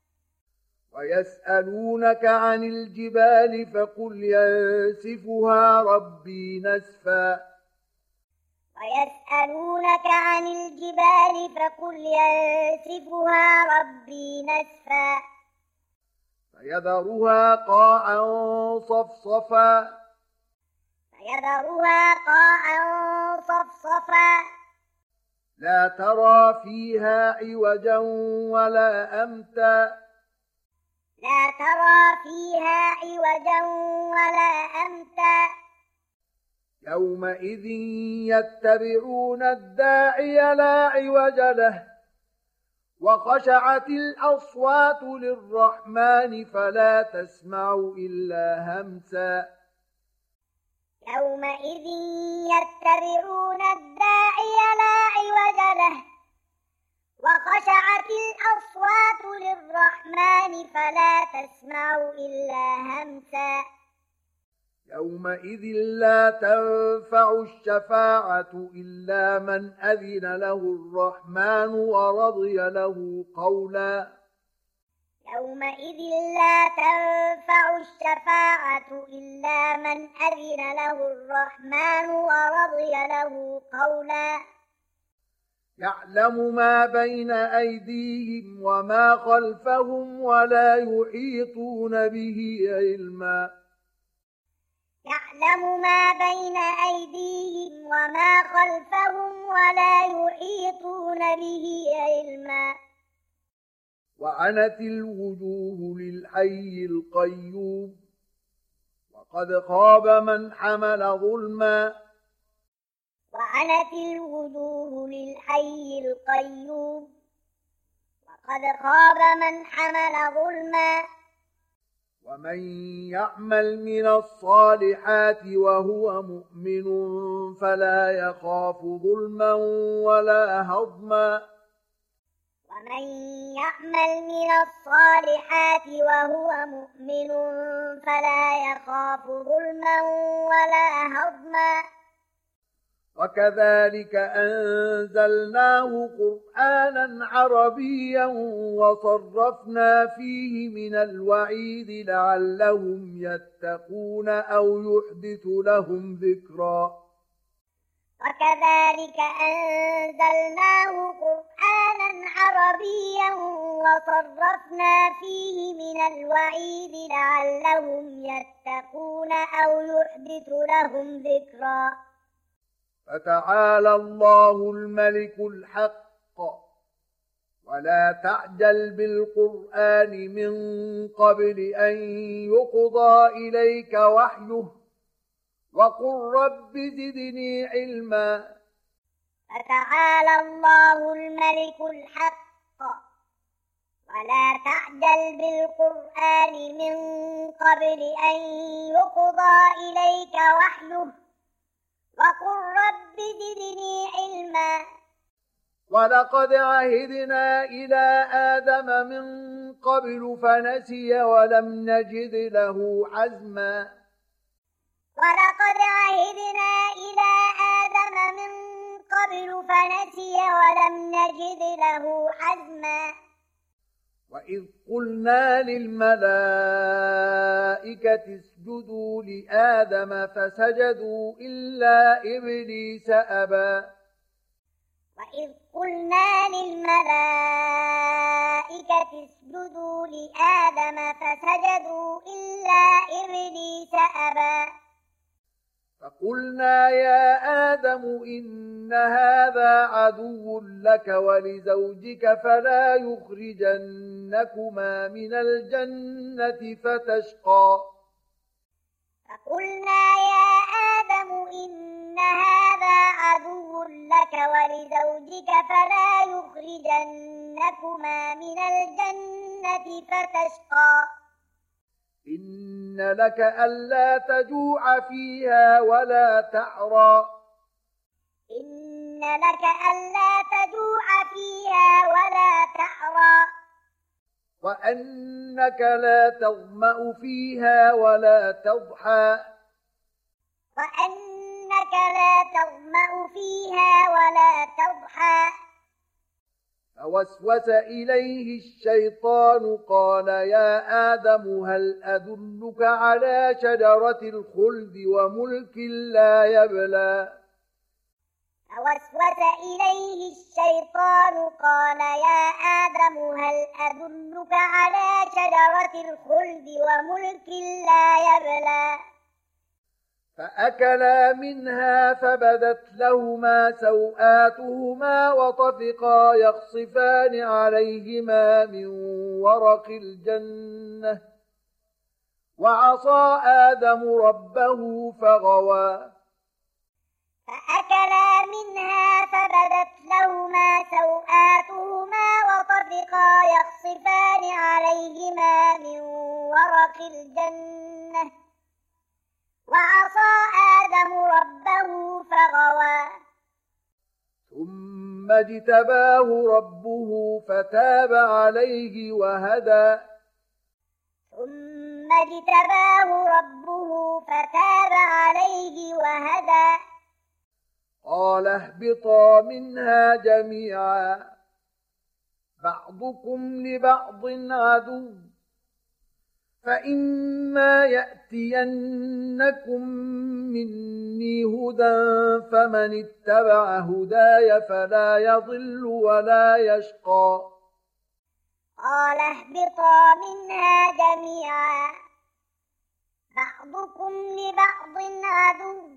ويسألونك عن الجبال فقل ينسفها ربي نسفا ويسألونك عن الجبال فقل ينسفها ربي نسفا فيذرها قاعا صفصفا فيذرها قاعا صفصفا لا ترى فيها عوجا ولا أمتا لا ترى فيها عوجا ولا أمتا يومئذ يتبعون الداعي لا عوج له وخشعت الأصوات للرحمن فلا تسمع إلا همسا يومئذ يتبعون الداعي لا عوج له وخشعت الأصوات للرحمن فلا تسمع إلا همسا يومئذ لا تنفع الشفاعة إلا من أذن له الرحمن ورضي له قولا يومئذ لا تنفع الشفاعة إلا من أذن له الرحمن ورضي له قولا يعلم ما بين أيديهم وما خلفهم ولا يحيطون به علما يعلم ما بين أيديهم وما خلفهم ولا يحيطون به علما وعنت الوجوه للحي القيوم وقد خاب من حمل ظلما وعنت الوجوه للحي القيوم وقد خاب من حمل ظلما ومن يعمل من الصالحات وهو مؤمن فلا يخاف ظلما ولا هضما ومن يعمل من الصالحات وهو مؤمن فلا يخاف ظلما ولا هضما وكذلك أنزلناه قرآنا عربيا وصرفنا فيه من الوعيد لعلهم يتقون أو يحدث لهم ذكرا وكذلك أنزلناه قرآنا عربيا وصرفنا فيه من الوعيد لعلهم يتقون أو يحدث لهم ذكرا فتعالى الله الملك الحق ولا تعجل بالقرآن من قبل أن يقضى إليك وحيه وقل رب زدني علما فتعالى الله الملك الحق ولا تعجل بالقرآن من قبل أن يقضى إليك وحيه وقل رب زدني علما ولقد عهدنا إلى آدم من قبل فنسي ولم نجد له عزما ولقد عهدنا إلى آدم من قبل فنسي ولم نجد له عزما وإذ قلنا للملائكة اسجدوا لآدم فسجدوا إلا إبليس أبى وإذ قلنا للملائكة اسجدوا لآدم فسجدوا إلا إبليس أبى فقلنا يا آدم إن هذا عدو لك ولزوجك فلا يخرجنكما من الجنة فتشقى فقلنا يا آدم إن هذا عدو لك ولزوجك فلا يخرجنكما من الجنة فتشقى إن لك ألا تجوع فيها ولا تعرى إن لك ألا تجوع فيها ولا تعرى وأنك لا تظمأ فيها ولا تضحى وأنك لا تظمأ فيها ولا تضحى فوسوس إليه الشيطان قال يا آدم هل أدلك على شجرة الخلد وملك لا يبلى فوسوس إليه الشيطان قال يا آدم هل أدلك على شجرة الخلد وملك لا يبلى فأكلا منها فبدت لهما سوآتهما وطفقا يخصفان عليهما من ورق الجنة وعصى آدم ربه فغوى فأكلا منها فبدت لهما سوآتهما وطفقا يخصفان عليهما من ورق الجنة وعصى آدم ربه فغوى ثم اجتباه ربه فتاب عليه وهدى ثم اجتباه ربه فتاب عليه وهدى قال اهبطا منها جميعا بعضكم لبعض عدو فإما يأتينكم مني هدى فمن اتبع هداي فلا يضل ولا يشقى قال اهبطا منها جميعا بعضكم لبعض عدو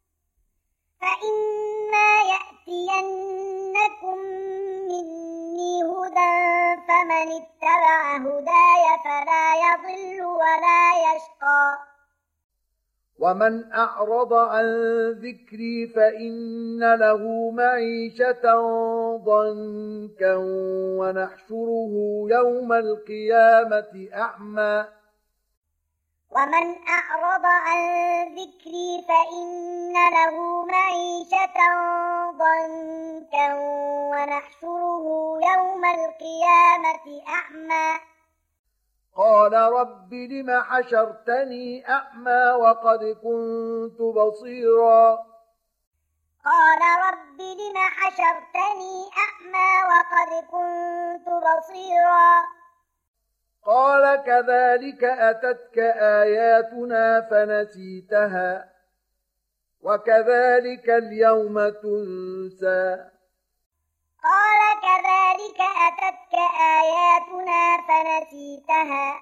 فإما يأتينكم مني هدى فمن اتبع هداي فلا يضل ولا يشقى ومن أعرض عن ذكري فإن له معيشة ضنكا ونحشره يوم القيامة أعمى ومن أعرض عن ذكري فإن له معيشة ضنكا ونحشره يوم القيامة أعمى قال رب لم حشرتني أعمى وقد كنت بصيرا قال رب لم حشرتني أعمى وقد كنت بصيرا قال كذلك أتتك آياتنا فنسيتها وكذلك اليوم تنسى قال كذلك أتتك آياتنا فنسيتها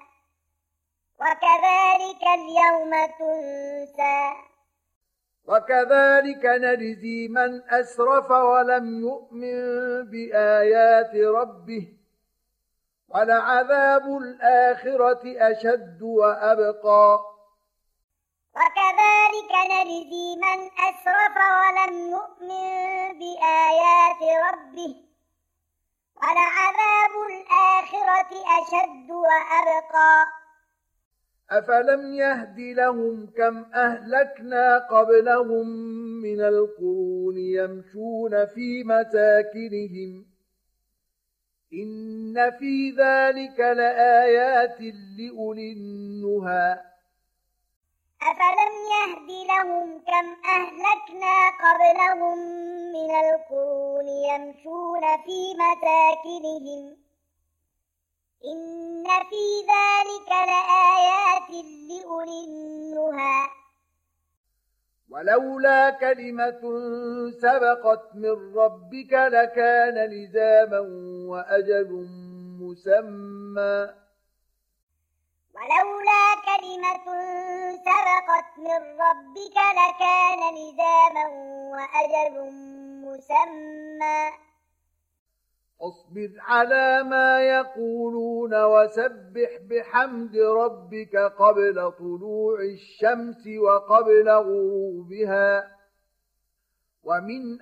وكذلك اليوم تنسى وكذلك نجزي من أسرف ولم يؤمن بآيات ربه ولعذاب الآخرة أشد وأبقى وكذلك نجزي من أسرف ولم يؤمن بآيات ربه ولعذاب الآخرة أشد وأبقى أفلم يهد لهم كم أهلكنا قبلهم من القرون يمشون في مساكنهم إن في ذلك لآيات لأولي النهى أفلم يهد لهم كم أهلكنا قبلهم من القرون يمشون في مساكنهم إن في ذلك لآيات لأولي النهى ولولا كلمة سبقت من ربك لكان لزاما وأجل مسمى ولولا كلمة سبقت من ربك لكان لزاما وأجل مسمى اصبر على ما يقولون وسبح بحمد ربك قبل طلوع الشمس وقبل غروبها ومن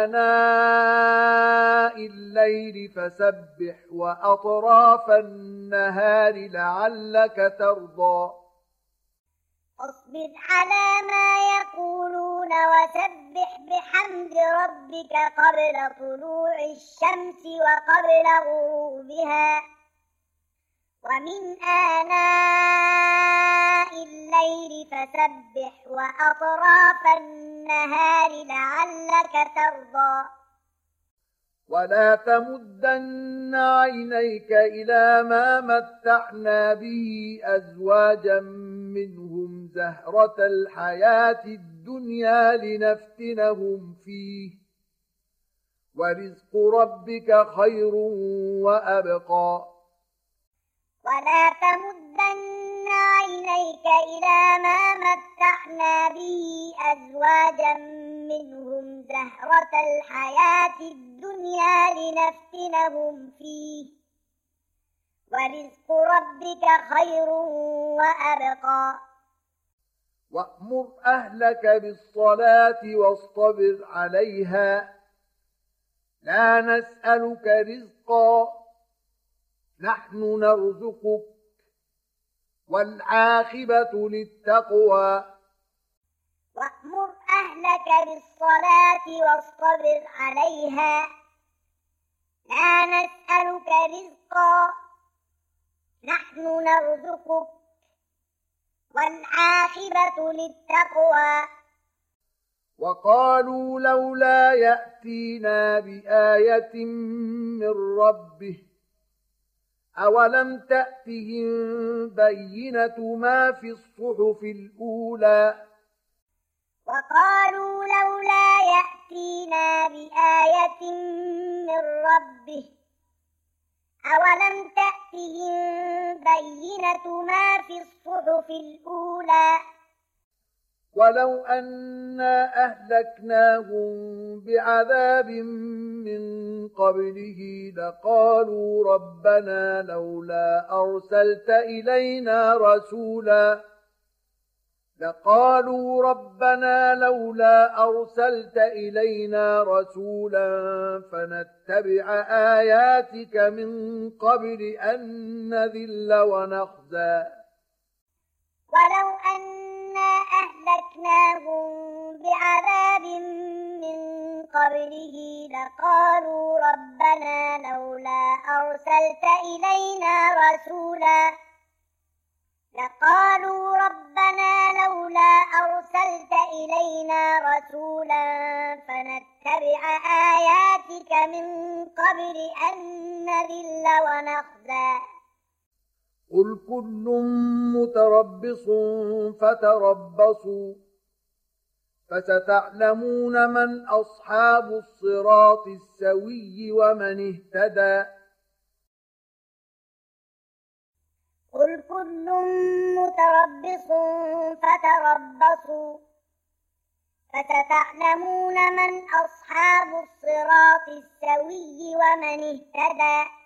آناء الليل فسبح وأطراف النهار لعلك ترضى اصبر على ما يقولون وسبح بحمد ربك قبل طلوع الشمس وقبل غروبها ومن آناء الليل فسبح وأطراف النهار لعلك ترضى ولا تمدن عينيك إلى ما متعنا به أزواجا منهم زهرة الحياة الدنيا لنفتنهم فيه ورزق ربك خير وأبقى ولا تمدن عينيك إلى ما متعنا به أزواجا منهم زهرة الحياة الدنيا لنفتنهم فيه ورزق ربك خير وأبقى وأمر أهلك بالصلاة واصطبر عليها لا نسألك رزقا نحن نرزقك والعاقبة للتقوى وأمر أهلك بالصلاة واصطبر عليها لا نسألك رزقا نحن نرزقك والعاقبة للتقوى وقالوا لولا يأتينا بآية من ربه أولم تأتهم بينة ما في الصحف الأولى وقالوا لولا يأتينا بآية من ربه أولم تأتهم بينة ما في الصحف الأولى ولو أنا أهلكناهم بعذاب من قبله لقالوا ربنا لولا أرسلت إلينا رسولا لقالوا ربنا لولا أرسلت إلينا رسولا فنتبع آياتك من قبل أن نذل ونخزى ولو أنا أهلكناهم بعذاب من قبله لقالوا ربنا لولا أرسلت إلينا رسولا لقالوا ربنا لولا أرسلت إلينا رسولا فنتبع آياتك من قبل أن نذل ونخزى قل كل متربص فتربصوا فستعلمون من أصحاب الصراط السوي ومن اهتدى قل كل متربص فتربصوا فستعلمون من أصحاب الصراط السوي ومن اهتدى